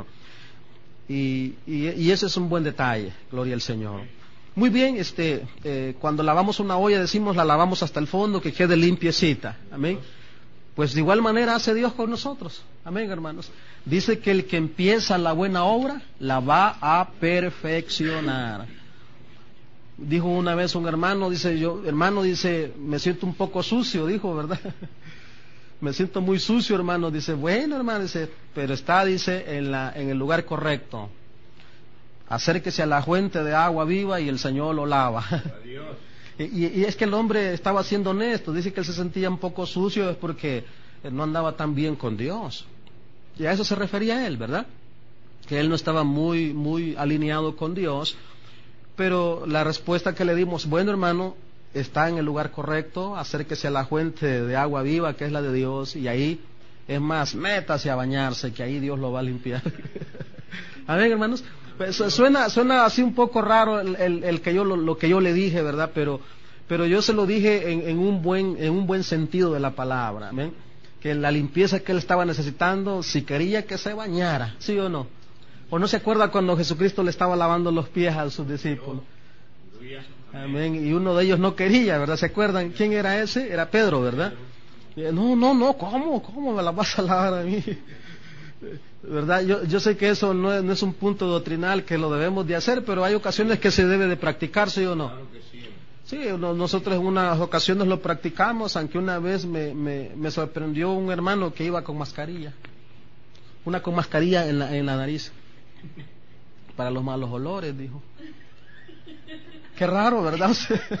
Y ese es un buen detalle, gloria al Señor. Muy bien, cuando lavamos una olla decimos la lavamos hasta el fondo, que quede limpiecita, amén. Pues de igual manera hace Dios con nosotros, amén, hermanos. Dice que el que empieza la buena obra la va a perfeccionar. Dijo una vez un hermano, dice, me siento un poco sucio, dijo, ¿verdad? Me siento muy sucio, hermano. Dice, bueno, hermano, dice, pero está, dice, en el lugar correcto. Acérquese a la fuente de agua viva y el Señor lo lava. Adiós. Y es que el hombre estaba siendo honesto. Dice que él se sentía un poco sucio es porque no andaba tan bien con Dios. Y a eso se refería él, ¿verdad? Que él no estaba muy alineado con Dios. Pero la respuesta que le dimos, bueno, hermano, está en el lugar correcto, acérquese a la fuente de agua viva que es la de Dios y ahí, es más, métase a bañarse que ahí Dios lo va a limpiar. Amén, hermanos. Pues, suena así un poco raro el que lo que yo le dije, ¿verdad? Pero yo se lo dije en un buen sentido de la palabra, amén. Que la limpieza que él estaba necesitando, si quería que se bañara, ¿sí o no? ¿O no se acuerda cuando Jesucristo le estaba lavando los pies a sus discípulos? Amén. Y uno de ellos no quería, ¿verdad? ¿Se acuerdan? ¿Quién era ese? Era Pedro, ¿verdad? No, ¿cómo me la vas a lavar a mí? ¿Verdad? Yo sé que eso no es un punto doctrinal que lo debemos de hacer, pero hay ocasiones que se debe de practicar, ¿sí o no? Sí, nosotros en unas ocasiones lo practicamos, aunque una vez me sorprendió un hermano que iba con mascarilla. Una con mascarilla en la nariz. Para los malos olores, dijo. Qué raro, ¿verdad?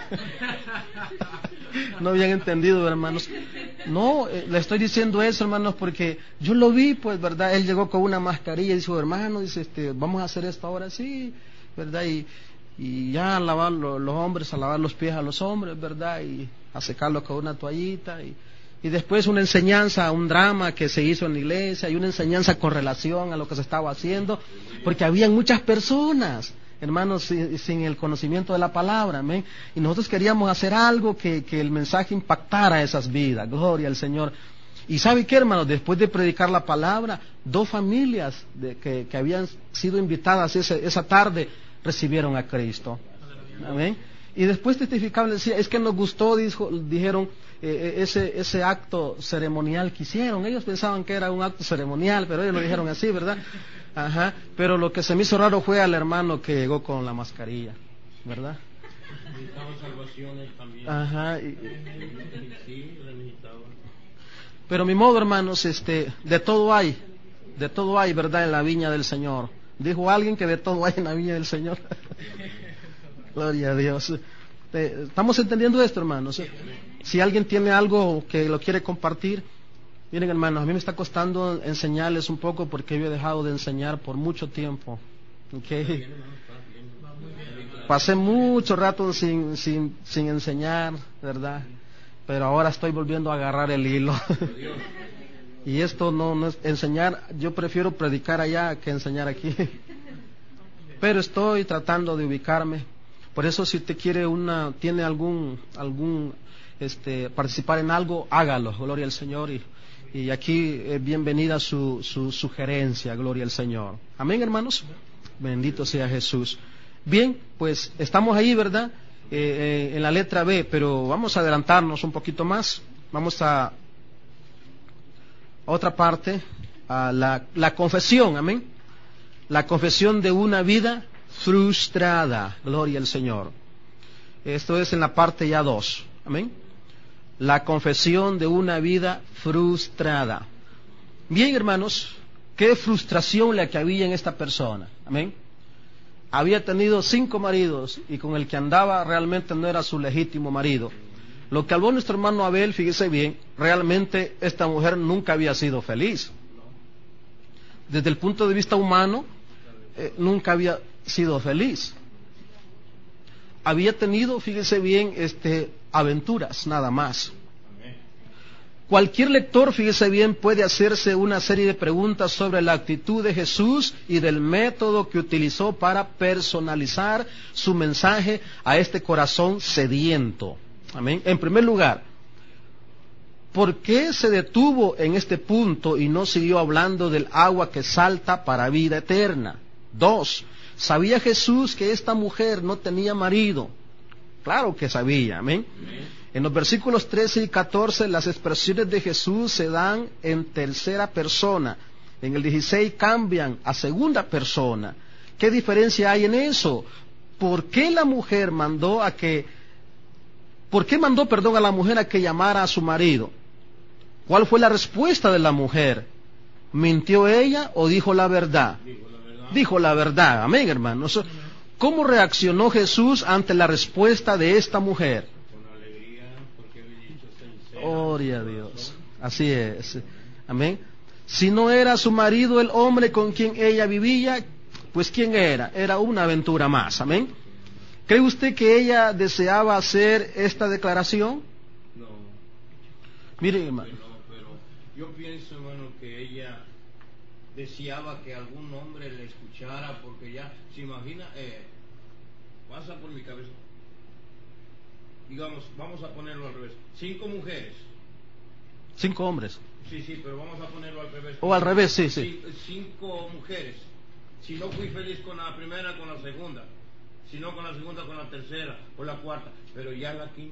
No habían entendido, hermanos. No, le estoy diciendo eso, hermanos, porque yo lo vi, pues, ¿verdad? Él llegó con una mascarilla y dijo, hermano, dice, vamos a hacer esto ahora, sí, ¿verdad? Y ya a lavar los hombres, a lavar los pies a los hombres, ¿verdad? Y a secarlos con una toallita. Y después una enseñanza, un drama que se hizo en la iglesia y una enseñanza con relación a lo que se estaba haciendo, porque habían muchas personas, hermanos, sin el conocimiento de la palabra, amén. Y nosotros queríamos hacer algo que el mensaje impactara esas vidas, gloria al Señor. Y ¿sabe qué, hermanos? Después de predicar la palabra, 2 familias que habían sido invitadas esa tarde recibieron a Cristo, amén. Y después testificaban, decía, es que nos gustó, dijeron, ese acto ceremonial que hicieron. Ellos pensaban que era un acto ceremonial, pero ellos lo dijeron así, ¿verdad? Ajá. Pero lo que se me hizo raro fue al hermano que llegó con la mascarilla, ¿verdad? Necesitaban salvaciones también. Ajá. Sí, la necesitaban. Pero mi modo, hermanos, de todo hay, ¿verdad? En la viña del Señor. Dijo alguien que de todo hay en la viña del Señor. Gloria a Dios. ¿Estamos entendiendo esto, hermanos? Si alguien tiene algo que lo quiere compartir, miren, hermanos, a mí me está costando enseñarles un poco porque yo he dejado de enseñar por mucho tiempo. ¿Okay? Pasé mucho rato sin enseñar, ¿verdad? Pero ahora estoy volviendo a agarrar el hilo. Y esto no es enseñar, yo prefiero predicar allá que enseñar aquí. Pero estoy tratando de ubicarme. Por eso, si usted quiere tiene algún participar en algo, hágalo, gloria al Señor. Y aquí bienvenida su sugerencia, gloria al Señor. Amén, hermanos. Bendito sea Jesús. Bien, pues estamos ahí, ¿verdad? En la letra B, pero vamos a adelantarnos un poquito más. Vamos a otra parte, a la confesión, amén. La confesión de una vida frustrada, gloria al Señor. Esto es en la parte ya 2, amén. La confesión de una vida frustrada. Bien, hermanos, qué frustración la que había en esta persona, amén. Había tenido 5 maridos y con el que andaba realmente no era su legítimo marido. Lo que habló nuestro hermano Abel, fíjese bien, realmente esta mujer nunca había sido feliz. Desde el punto de vista humano, nunca había sido feliz. Había tenido, fíjese bien, aventuras, nada más. Cualquier lector, fíjese bien, puede hacerse una serie de preguntas sobre la actitud de Jesús y del método que utilizó para personalizar su mensaje a este corazón sediento. Amén. En primer lugar, ¿por qué se detuvo en este punto y no siguió hablando del agua que salta para vida eterna? 2. ¿Sabía Jesús que esta mujer no tenía marido? Claro que sabía, amén. En los versículos 13 y 14 las expresiones de Jesús se dan en tercera persona. En el 16 cambian a segunda persona. ¿Qué diferencia hay en eso? ¿Por qué la mujer mandó a la mujer a que llamara a su marido? ¿Cuál fue la respuesta de la mujer? ¿Mintió ella o dijo la verdad? Dijo la verdad, amén, hermanos. ¿Cómo reaccionó Jesús ante la respuesta de esta mujer? Con alegría, porque había dicho sincera. Gloria a Dios. Así es. Amén. Si no era su marido el hombre con quien ella vivía, pues ¿quién era? Era una aventura más. Amén. ¿Cree usted que ella deseaba hacer esta declaración? No. Mire, hermano. No, pero yo pienso, hermano, que ella deseaba que algún hombre le escuchara, porque ya se imagina, pasa por mi cabeza. Digamos, vamos a ponerlo al revés. 5 mujeres. 5 hombres. Sí, pero vamos a ponerlo al revés. O al revés, sí. 5 mujeres. Si no fui feliz con la primera, con la segunda. Si no con la segunda, con la tercera o la cuarta. Pero ya la quinta.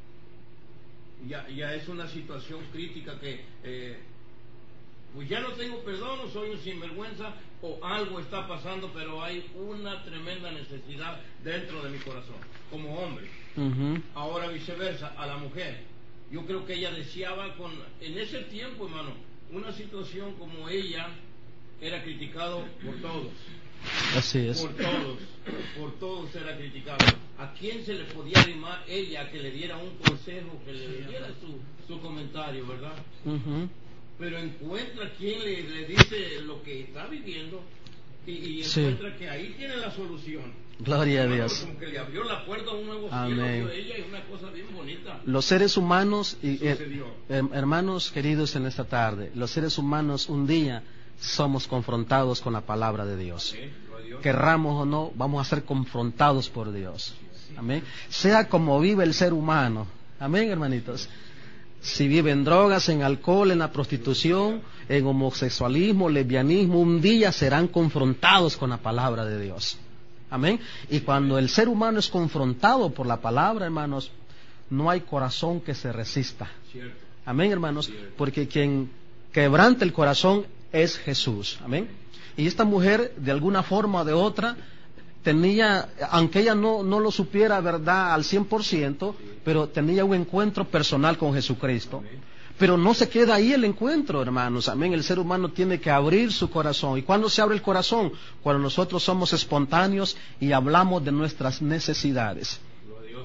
Ya es una situación crítica que pues ya no tengo perdón, o soy un sinvergüenza, o algo está pasando, pero hay una tremenda necesidad dentro de mi corazón, como hombre. Ahora viceversa, a la mujer. Yo creo que ella deseaba en ese tiempo, hermano, una situación como ella era criticado por todos. Así es. Por todos era criticado. ¿A quién se le podía animar ella que le diera un consejo, que le diera su comentario, verdad? Pero encuentra quien le dice lo que está viviendo y encuentra que ahí tiene la solución. Gloria a Dios. Como que le abrió la puerta a un nuevo cielo de ella, y una cosa bien bonita. Los seres humanos, hermanos queridos en esta tarde, los seres humanos un día somos confrontados con la palabra de Dios. Querramos o no, vamos a ser confrontados por Dios. Amén. Sea como vive el ser humano. Amén, hermanitos. Si vive en drogas, en alcohol, en la prostitución, en homosexualismo, lesbianismo, un día serán confrontados con la palabra de Dios. Amén. Y cuando el ser humano es confrontado por la palabra, hermanos, no hay corazón que se resista. Amén, hermanos. Porque quien quebranta el corazón es Jesús. Amén. Y esta mujer, de alguna forma o de otra, tenía, aunque ella no lo supiera, verdad, al 100%, pero tenía un encuentro personal con Jesucristo. Pero no se queda ahí el encuentro, hermanos. Amén. El ser humano tiene que abrir su corazón. ¿Y cuándo se abre el corazón? Cuando nosotros somos espontáneos y hablamos de nuestras necesidades.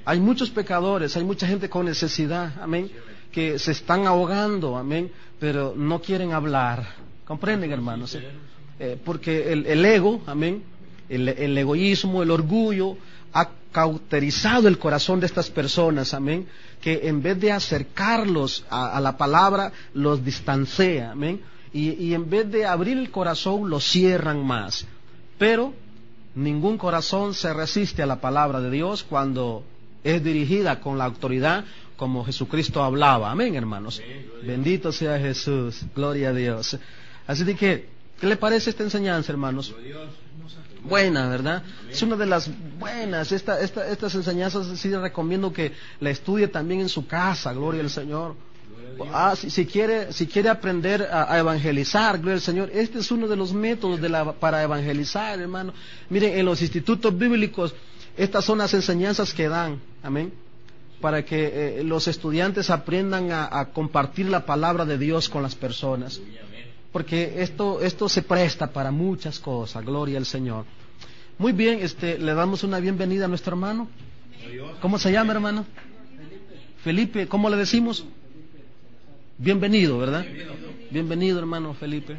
Hay muchos pecadores, hay mucha gente con necesidad, amén, que se están ahogando, amén, pero no quieren hablar. ¿Comprenden, hermanos? Porque el ego, amén, el egoísmo, el orgullo ha cauterizado el corazón de estas personas, amén, que en vez de acercarlos a la palabra, los distancia, amén, y en vez de abrir el corazón, lo cierran más. Pero ningún corazón se resiste a la palabra de Dios cuando es dirigida con la autoridad como Jesucristo hablaba. Amén, hermanos. Bendito sea Jesús. Gloria a Dios. Así de que, ¿qué le parece esta enseñanza, hermanos? Buena, ¿verdad? Es una de las buenas. Estas enseñanzas sí recomiendo que la estudie también en su casa. Gloria al Señor. Si quiere aprender a evangelizar, gloria al Señor, este es uno de los métodos para evangelizar, hermano. Miren, en los institutos bíblicos, estas son las enseñanzas que dan, amén, para que los estudiantes aprendan a compartir la palabra de Dios con las personas, porque esto se presta para muchas cosas, gloria al Señor. Muy bien, le damos una bienvenida a nuestro hermano. ¿Cómo se llama, hermano? Felipe, ¿cómo le decimos? Bienvenido, ¿verdad? Bienvenido, hermano Felipe,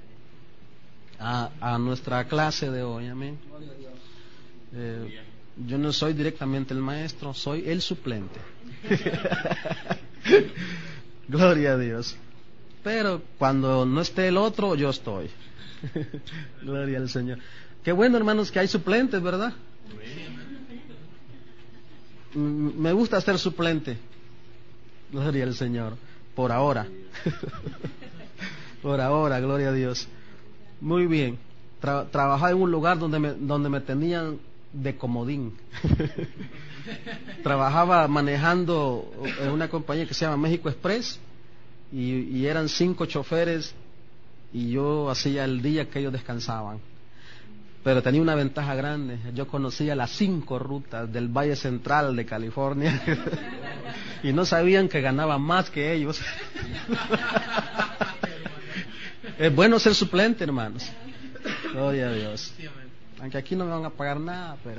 a nuestra clase de hoy, amén. Yo no soy directamente el maestro, soy el suplente. Gloria a Dios. Pero cuando no esté el otro, yo estoy. Gloria al Señor. Qué bueno, hermanos, que hay suplentes, ¿verdad? Me gusta ser suplente. Gloria al Señor. Por ahora. Por ahora, gloria a Dios. Muy bien. Trabajaba en un lugar donde me tenían de comodín. Trabajaba manejando en una compañía que se llama México Express y eran 5 choferes y yo hacía el día que ellos descansaban. Pero tenía una ventaja grande. Yo conocía las 5 rutas del Valle Central de California y no sabían que ganaba más que ellos. Es bueno ser suplente, hermanos. Gloria a Dios. Aunque aquí no me van a pagar nada, pero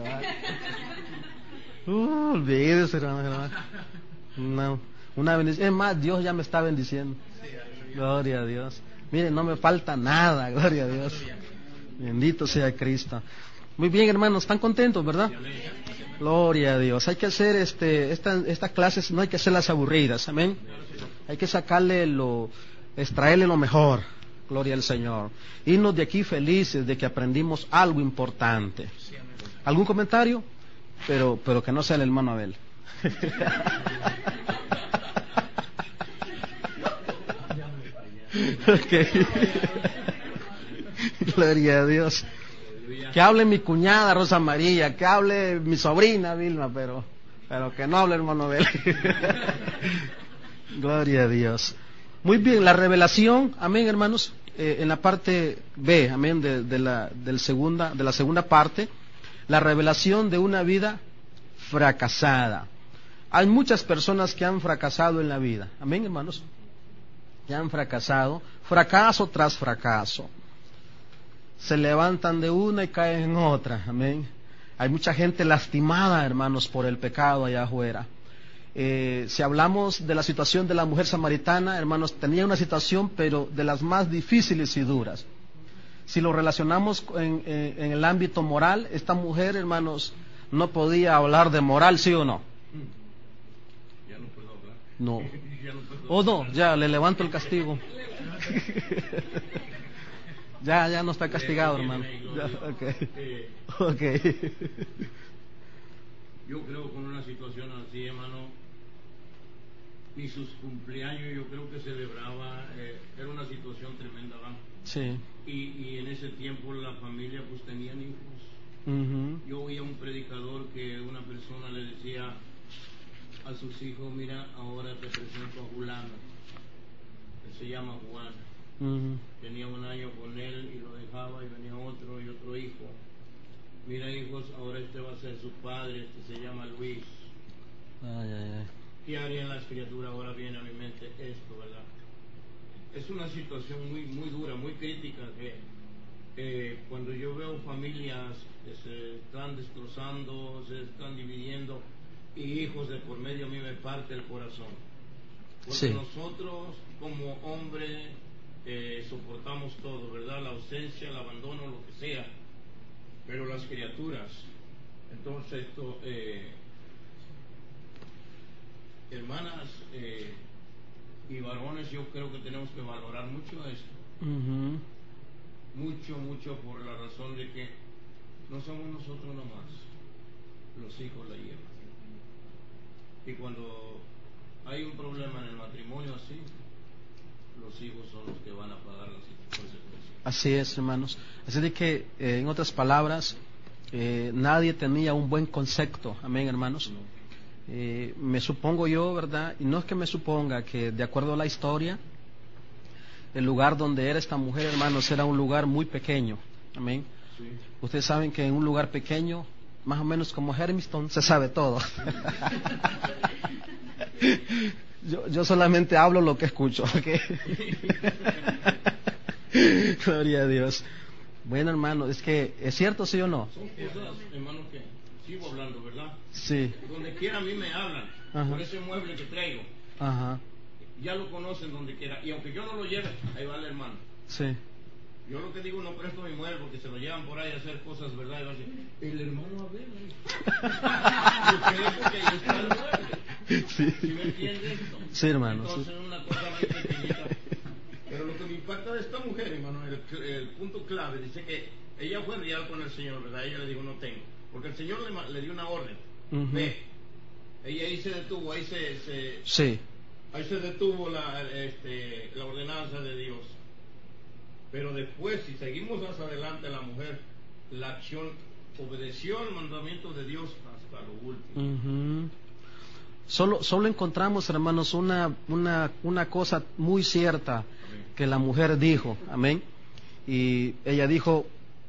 olvídese, hermano. No, una bendición. Es más, Dios ya me está bendiciendo. Gloria a Dios. Miren, no me falta nada, gloria a Dios. Bendito sea Cristo. Muy bien, hermanos, ¿están contentos, verdad? Gloria a Dios. Hay que hacer estas clases, no hay que hacerlas aburridas, amén. Hay que extraerle lo mejor. Gloria al Señor. Irnos de aquí felices de que aprendimos algo importante. ¿Algún comentario? Pero que no sea el hermano Abel. Okay. Gloria a Dios. Que hable mi cuñada Rosa María, que hable mi sobrina Vilma, pero que no hable el hermano Abel. Gloria a Dios. Muy bien, la revelación, amén, hermanos, en la parte B, amén, de la segunda parte, la revelación de una vida fracasada. Hay muchas personas que han fracasado en la vida, amén, hermanos, que han fracasado, fracaso tras fracaso. Se levantan de una y caen en otra, amén. Hay mucha gente lastimada, hermanos, por el pecado allá afuera. Si hablamos de la situación de la mujer samaritana, hermanos, tenía una situación, pero de las más difíciles y duras. Si lo relacionamos en el ámbito moral, esta mujer, hermanos, no podía hablar de moral, ¿sí o no? Ya no puedo hablar. No. Ya no puedo O no, ya le levanto el castigo. Ya no está castigado, hermano. Ya, okay. Yo creo con una situación así, hermano, y sus cumpleaños yo creo que celebraba, era una situación tremenda, ¿verdad? Sí. Y en ese tiempo la familia pues tenían hijos. Uh-huh. Yo oía un predicador que una persona le decía a sus hijos, mira, ahora te presento a Julano, que se llama Juan. Uh-huh. Tenía 1 año con él y lo dejaba y venía otro y otro hijo. Mira, hijos, ahora este va a ser su padre, este se llama Luis. Ay. ¿Qué harían las criaturas? Ahora viene a mi mente esto, ¿verdad? Es una situación muy, muy dura, muy crítica, que cuando yo veo familias que se están destrozando, se están dividiendo, y hijos de por medio, a mí me parte el corazón. Porque Sí. nosotros como hombres soportamos todo, ¿verdad? La ausencia, el abandono, lo que sea. Pero las criaturas, entonces esto, hermanas y varones, yo creo que tenemos que valorar mucho esto. Ujú. Mucho, por la razón de que no somos nosotros nomás, los hijos la llevan. Y cuando hay un problema en el matrimonio así, los hijos son los que van a pagar las consecuencias. Así es, hermanos. Así de que, en otras palabras, nadie tenía un buen concepto. Amén, hermanos. Me supongo yo, ¿verdad? Y no es que me suponga, que de acuerdo a la historia, el lugar donde era esta mujer, hermanos, era un lugar muy pequeño. Amén. Sí. Ustedes saben que en un lugar pequeño, más o menos como Hermiston, se sabe todo. Yo solamente hablo lo que escucho, ¿ok? Gloria a Dios. Bueno, hermano, es que, ¿es cierto, sí o no? Son cosas, hermano, que sigo hablando, ¿verdad? Sí. Donde quiera a mí me hablan. Ajá. Por ese mueble que traigo, Ajá. ya lo conocen donde quiera. Y aunque yo no lo lleve, ahí va el hermano. Sí. Yo lo que digo, no presto mi mueble porque se lo llevan por ahí a hacer cosas, ¿verdad? Y va a decir, el hermano a ver ahí. ¿Por qué? Porque ahí está el mueble. Sí. ¿Sí me entiende esto? Sí, hermano. Entonces, Sí. una cosa muy pequeñita. Pero lo que me impacta de esta mujer, hermano, el punto clave, dice que ella fue real con el Señor, ¿verdad? Ella le dijo, no tengo. Porque el Señor le dio una orden. Ujú. Ve. Ella ahí se detuvo, Sí. ahí se detuvo la ordenanza de Dios. Pero después, si seguimos hacia adelante, la mujer, la acción, obedeció al mandamiento de Dios hasta lo último. Ujú. Solo encontramos, hermanos, una cosa muy cierta que la mujer dijo. Amén. Y ella dijo,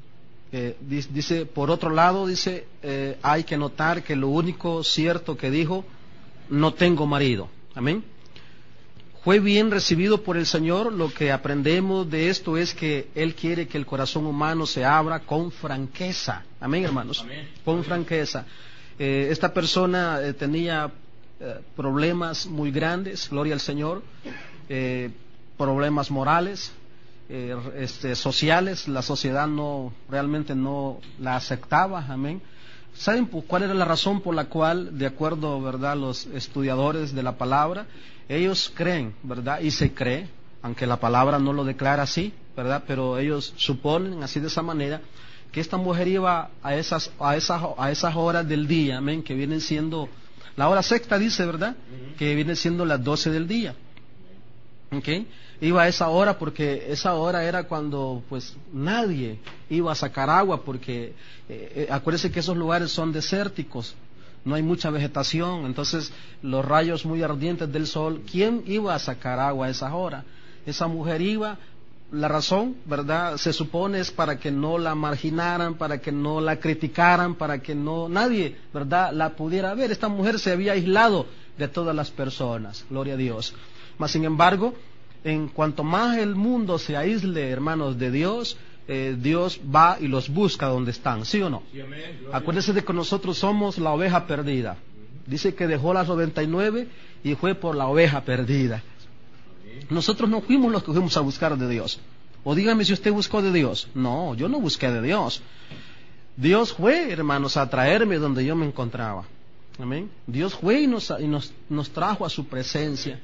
dice, por otro lado, dice, hay que notar que lo único cierto que dijo, no tengo marido. Amén. Fue bien recibido por el Señor. Lo que aprendemos de esto es que Él quiere que el corazón humano se abra con franqueza. Amén, hermanos. Amén. Con franqueza. Esta persona tenía problemas muy grandes, gloria al Señor, problemas morales, sociales. La sociedad realmente no la aceptaba. Amén. ¿Saben cuál era la razón por la cual, de acuerdo, verdad, los estudiadores de la palabra, ellos creen, verdad, y se cree, aunque la palabra no lo declara así, verdad, pero ellos suponen así de esa manera, que esta mujer iba a esas horas del día, amén, que vienen siendo, la hora sexta dice, verdad, que vienen siendo las 12 del día, ¿ok? Iba a esa hora porque esa hora era cuando pues nadie iba a sacar agua, porque acuérdense que esos lugares son desérticos, no hay mucha vegetación, entonces los rayos muy ardientes del sol, ¿quién iba a sacar agua a esa hora? Esa mujer iba, la razón, ¿verdad? Se supone es para que no la marginaran, para que no la criticaran, para que nadie, ¿verdad?, la pudiera ver. Esta mujer se había aislado de todas las personas, gloria a Dios. Mas sin embargo, en cuanto más el mundo se aísle, hermanos, de Dios, Dios va y los busca donde están, ¿sí o no? Sí, amén. Acuérdense de que nosotros somos la oveja perdida. Dice que dejó las 99 y fue por la oveja perdida. Nosotros no fuimos los que fuimos a buscar de Dios. O dígame si usted buscó de Dios. No, yo no busqué de Dios. Dios fue, hermanos, a traerme donde yo me encontraba. Amén. Dios fue y nos trajo a su presencia.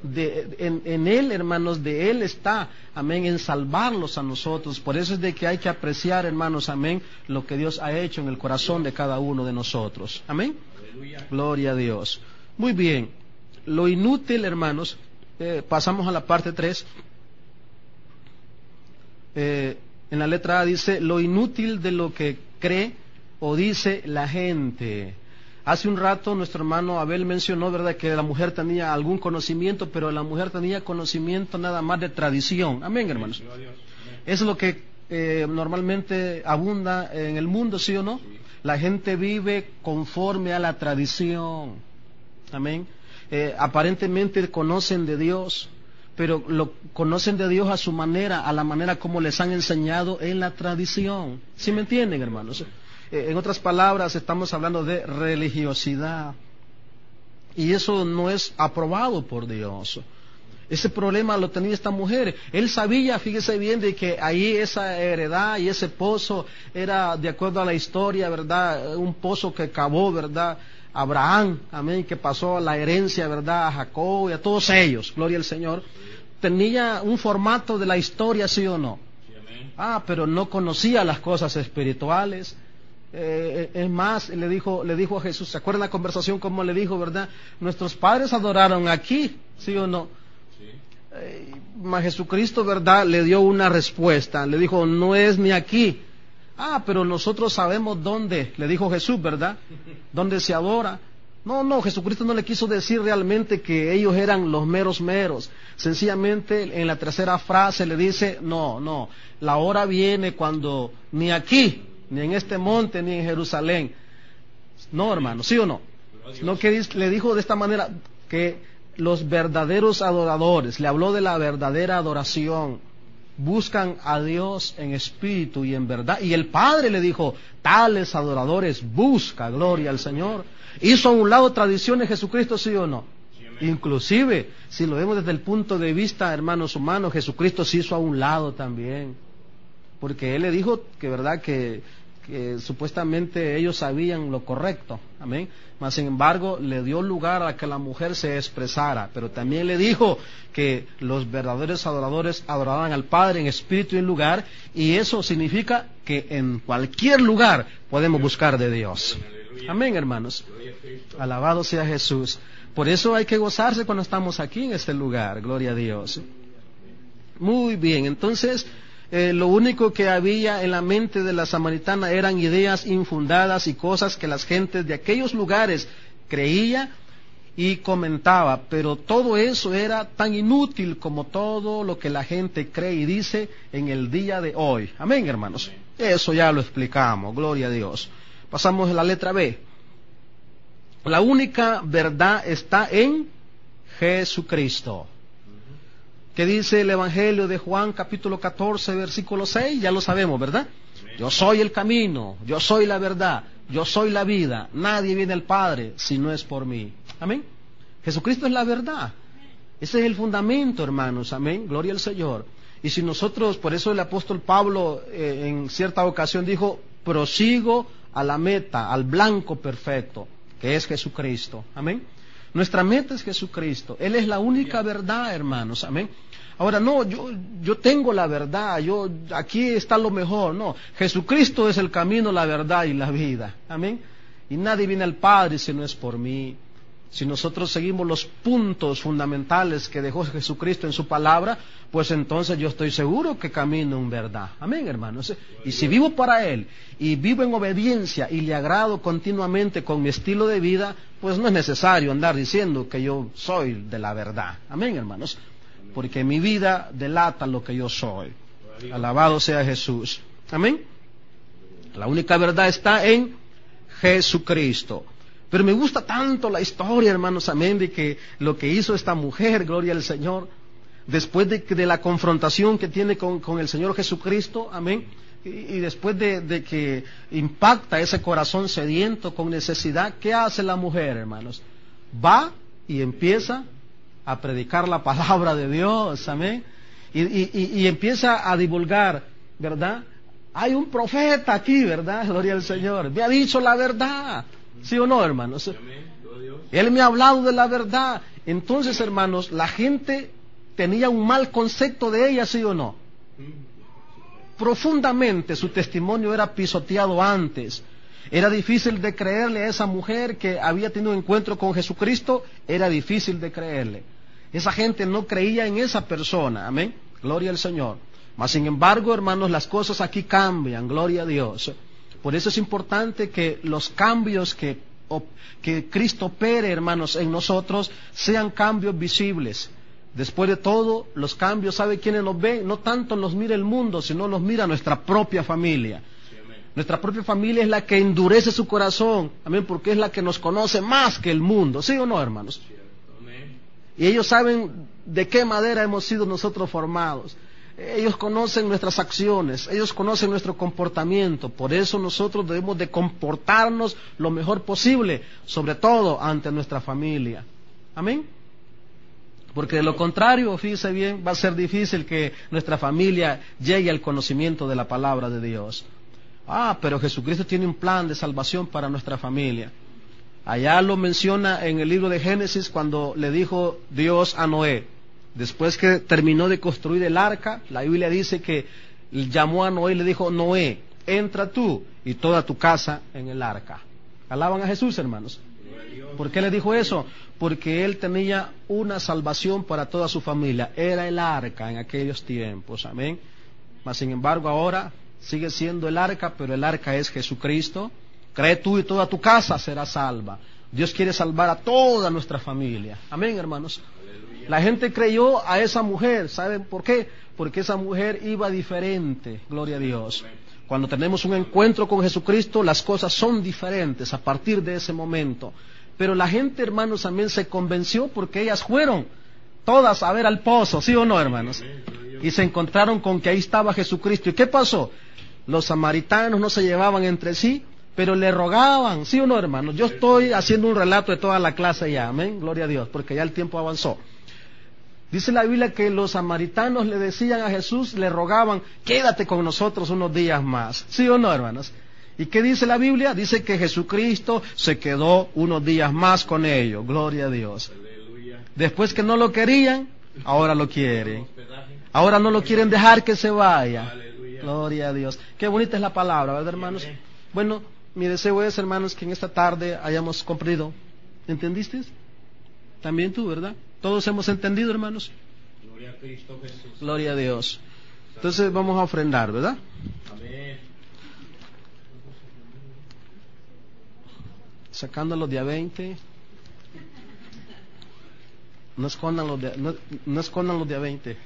En Él, hermanos, de Él está, amén, en salvarlos a nosotros. Por eso es de que hay que apreciar, hermanos, amén, lo que Dios ha hecho en el corazón de cada uno de nosotros. Amén. Aleluya. Gloria a Dios. Muy bien. Lo inútil, hermanos, pasamos a la parte 3. En la letra A dice, lo inútil de lo que cree o dice la gente. Hace un rato nuestro hermano Abel mencionó, ¿verdad?, que la mujer tenía algún conocimiento, pero la mujer tenía conocimiento nada más de tradición. Amén, hermanos. Es lo que normalmente abunda en el mundo, ¿sí o no? La gente vive conforme a la tradición. Amén. Aparentemente conocen de Dios, pero lo conocen de Dios a su manera, a la manera como les han enseñado en la tradición. ¿Sí me entienden, hermanos? En otras palabras, estamos hablando de religiosidad. Y eso no es aprobado por Dios. Ese problema lo tenía esta mujer. Él sabía, fíjese bien, de que ahí esa heredad y ese pozo era, de acuerdo a la historia, ¿verdad?, un pozo que cavó, ¿verdad?, Abraham, amén, que pasó la herencia, ¿verdad?, a Jacob y a todos ellos, gloria al Señor. Tenía un formato de la historia, ¿sí o no? Pero no conocía las cosas espirituales. Es más, le dijo a Jesús, ¿se acuerdan la conversación como le dijo, verdad? Nuestros padres adoraron aquí, ¿sí o no? Mas Jesucristo, ¿verdad?, le dio una respuesta, le dijo, no es ni aquí. Pero nosotros sabemos dónde, le dijo Jesús, ¿verdad?, dónde se adora. No, Jesucristo no le quiso decir realmente que ellos eran los meros. Sencillamente en la tercera frase le dice, no, la hora viene cuando ni aquí, ni en este monte, ni en Jerusalén. No, hermano, ¿sí o no? Sino que le dijo de esta manera que los verdaderos adoradores, le habló de la verdadera adoración, buscan a Dios en espíritu y en verdad. Y el Padre le dijo, tales adoradores busca, gloria al Señor. Hizo a un lado tradiciones Jesucristo, ¿sí o no? Sí, inclusive, si lo vemos desde el punto de vista, hermanos humanos, Jesucristo se hizo a un lado también. Porque Él le dijo que, ¿verdad?, que supuestamente ellos sabían lo correcto, amén. Mas sin embargo le dio lugar a que la mujer se expresara, pero también le dijo que los verdaderos adoradores adoraban al Padre en espíritu y en lugar, y eso significa que en cualquier lugar podemos buscar de Dios. Amén, hermanos. Alabado sea Jesús. Por eso hay que gozarse cuando estamos aquí en este lugar, gloria a Dios. Muy bien, entonces lo único que había en la mente de la samaritana eran ideas infundadas y cosas que las gentes de aquellos lugares creía y comentaba, pero todo eso era tan inútil como todo lo que la gente cree y dice en el día de hoy. Amén, hermanos. Eso ya lo explicamos, gloria a Dios. Pasamos a la letra B. La única verdad está en Jesucristo. ¿Qué dice el Evangelio de Juan, capítulo 14, versículo 6? Ya lo sabemos, ¿verdad? Yo soy el camino, yo soy la verdad, yo soy la vida. Nadie viene al Padre si no es por mí. Amén. Jesucristo es la verdad. Ese es el fundamento, hermanos. Amén. Gloria al Señor. Y si nosotros, por eso el apóstol Pablo en cierta ocasión dijo, prosigo a la meta, al blanco perfecto, que es Jesucristo. Amén. Nuestra meta es Jesucristo. Él es la única verdad, hermanos. Amén. Ahora, no, yo tengo la verdad, aquí está lo mejor. No, Jesucristo es el camino, la verdad y la vida. Amén. Y nadie viene al Padre si no es por mí. Si nosotros seguimos los puntos fundamentales que dejó Jesucristo en su palabra, pues entonces yo estoy seguro que camino en verdad. Amén, hermanos. Y si vivo para Él, y vivo en obediencia, y le agrado continuamente con mi estilo de vida, pues no es necesario andar diciendo que yo soy de la verdad. Amén, hermanos. Porque mi vida delata lo que yo soy. Alabado sea Jesús. Amén. La única verdad está en Jesucristo. Pero me gusta tanto la historia, hermanos, amén, de que lo que hizo esta mujer, gloria al Señor, después de la confrontación que tiene con el Señor Jesucristo, amén, y después de que impacta ese corazón sediento con necesidad, ¿qué hace la mujer, hermanos? Va y empieza a predicar la palabra de Dios, amén, y empieza a divulgar, ¿verdad? Hay un profeta aquí, ¿verdad? Gloria al Señor, me ha dicho la verdad. ¿Sí o no, hermanos? Él me ha hablado de la verdad. Entonces, hermanos, la gente tenía un mal concepto de ella, ¿sí o no? Profundamente su testimonio era pisoteado antes. Era difícil de creerle a esa mujer que había tenido un encuentro con Jesucristo. Era difícil de creerle. Esa gente no creía en esa persona. Amén. Gloria al Señor. Mas, sin embargo, hermanos, las cosas aquí cambian. Gloria a Dios. Por eso es importante que los cambios que Cristo opere, hermanos, en nosotros, sean cambios visibles. Después de todo, los cambios, ¿sabe quiénes los ven? No tanto los mira el mundo, sino los mira nuestra propia familia. Sí, nuestra propia familia es la que endurece su corazón, amén, porque es la que nos conoce más que el mundo, ¿sí o no, hermanos? Sí, y ellos saben de qué madera hemos sido nosotros formados. ellos conocen nuestras acciones, ellos conocen nuestro comportamiento. Por eso nosotros debemos de comportarnos lo mejor posible, sobre todo ante nuestra familia. Amén. Porque de lo contrario, fíjese bien, va a ser difícil que nuestra familia llegue al conocimiento de la palabra de Dios. Pero Jesucristo tiene un plan de salvación para nuestra familia. Allá lo menciona en el libro de Génesis cuando le dijo Dios a Noé. Después que terminó de construir el arca, la Biblia dice que llamó a Noé y le dijo: Noé, entra tú y toda tu casa en el arca. ¿Alaban a Jesús, hermanos? ¿Por qué le dijo eso? Porque él tenía una salvación para toda su familia. Era el arca en aquellos tiempos, amén. Mas sin embargo ahora sigue siendo el arca, pero el arca es Jesucristo. Cree tú y toda tu casa será salva. Dios quiere salvar a toda nuestra familia. Amén, hermanos. La gente creyó a esa mujer. ¿Saben por qué? Porque esa mujer iba diferente. Gloria a Dios. Cuando tenemos un encuentro con Jesucristo, las cosas son diferentes a partir de ese momento. Pero la gente, hermanos, también se convenció porque ellas fueron todas a ver al pozo, ¿sí o no, hermanos? Y se encontraron con que ahí estaba Jesucristo. ¿Y qué pasó? Los samaritanos no se llevaban entre sí, pero le rogaban, ¿sí o no, hermanos? Yo estoy haciendo un relato de toda la clase ya, amén, gloria a Dios, porque ya el tiempo avanzó. Dice la Biblia que los samaritanos le decían a Jesús, le rogaban: quédate con nosotros unos días más, ¿sí o no, hermanos? ¿Y qué dice la Biblia? Dice que Jesucristo se quedó unos días más con ellos, gloria a Dios. Después que no lo querían, ahora lo quieren. Ahora no lo quieren dejar que se vaya. Gloria a Dios. Qué bonita es la palabra, ¿verdad, hermanos? Bueno, mi deseo es, hermanos, que en esta tarde hayamos comprendido. ¿Entendiste? También tú, ¿verdad? Todos hemos entendido, hermanos. Gloria a Cristo Jesús. Gloria a Dios. Entonces vamos a ofrendar, ¿verdad? Amén. Sacando los de a 20. No escondan los de, no escondan los de a 20.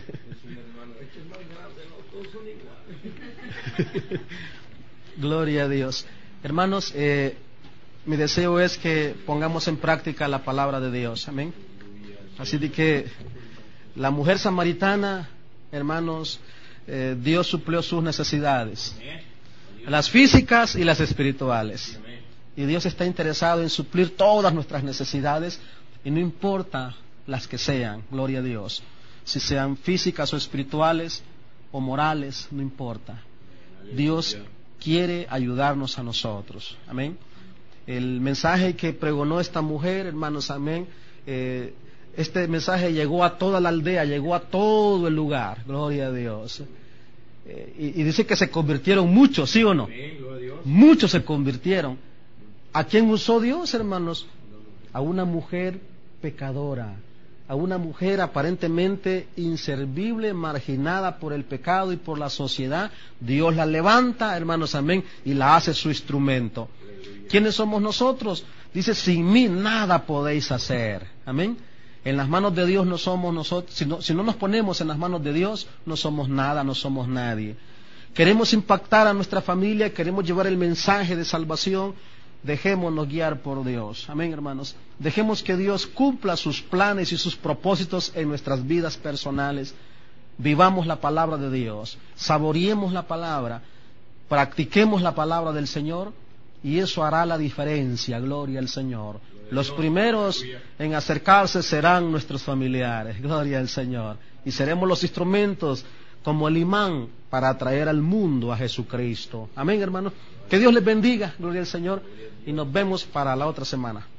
Gloria a Dios. Hermanos, mi deseo es que pongamos en práctica la palabra de Dios. Amén. Así de que la mujer samaritana, hermanos, Dios suplió sus necesidades, las físicas y las espirituales. Y Dios está interesado en suplir todas nuestras necesidades, y no importa las que sean, gloria a Dios, si sean físicas o espirituales o morales, no importa. Dios quiere ayudarnos a nosotros, amén. El mensaje que pregonó esta mujer, hermanos, amén, este mensaje llegó a toda la aldea, llegó a todo el lugar, gloria a Dios. Y dice que se convirtieron muchos, ¿sí o no? Muchos se convirtieron. ¿A quién usó Dios, hermanos? A una mujer pecadora, a una mujer aparentemente inservible, marginada por el pecado y por la sociedad. Dios la levanta, hermanos, amén, y la hace su instrumento. ¿Quiénes somos nosotros? Dice: sin mí nada podéis hacer, amén. En las manos de Dios no somos nosotros. Si no nos ponemos en las manos de Dios, no somos nada, no somos nadie. Queremos impactar a nuestra familia, queremos llevar el mensaje de salvación. Dejémonos guiar por Dios, amén, hermanos. Dejemos que Dios cumpla sus planes y sus propósitos en nuestras vidas personales. Vivamos la palabra de Dios, saboreemos la palabra, practiquemos la palabra del Señor, y eso hará la diferencia. Gloria al Señor. Los primeros en acercarse serán nuestros familiares, gloria al Señor, y seremos los instrumentos como el imán para atraer al mundo a Jesucristo. Amén, hermanos. Que Dios les bendiga, gloria al Señor, y nos vemos para la otra semana.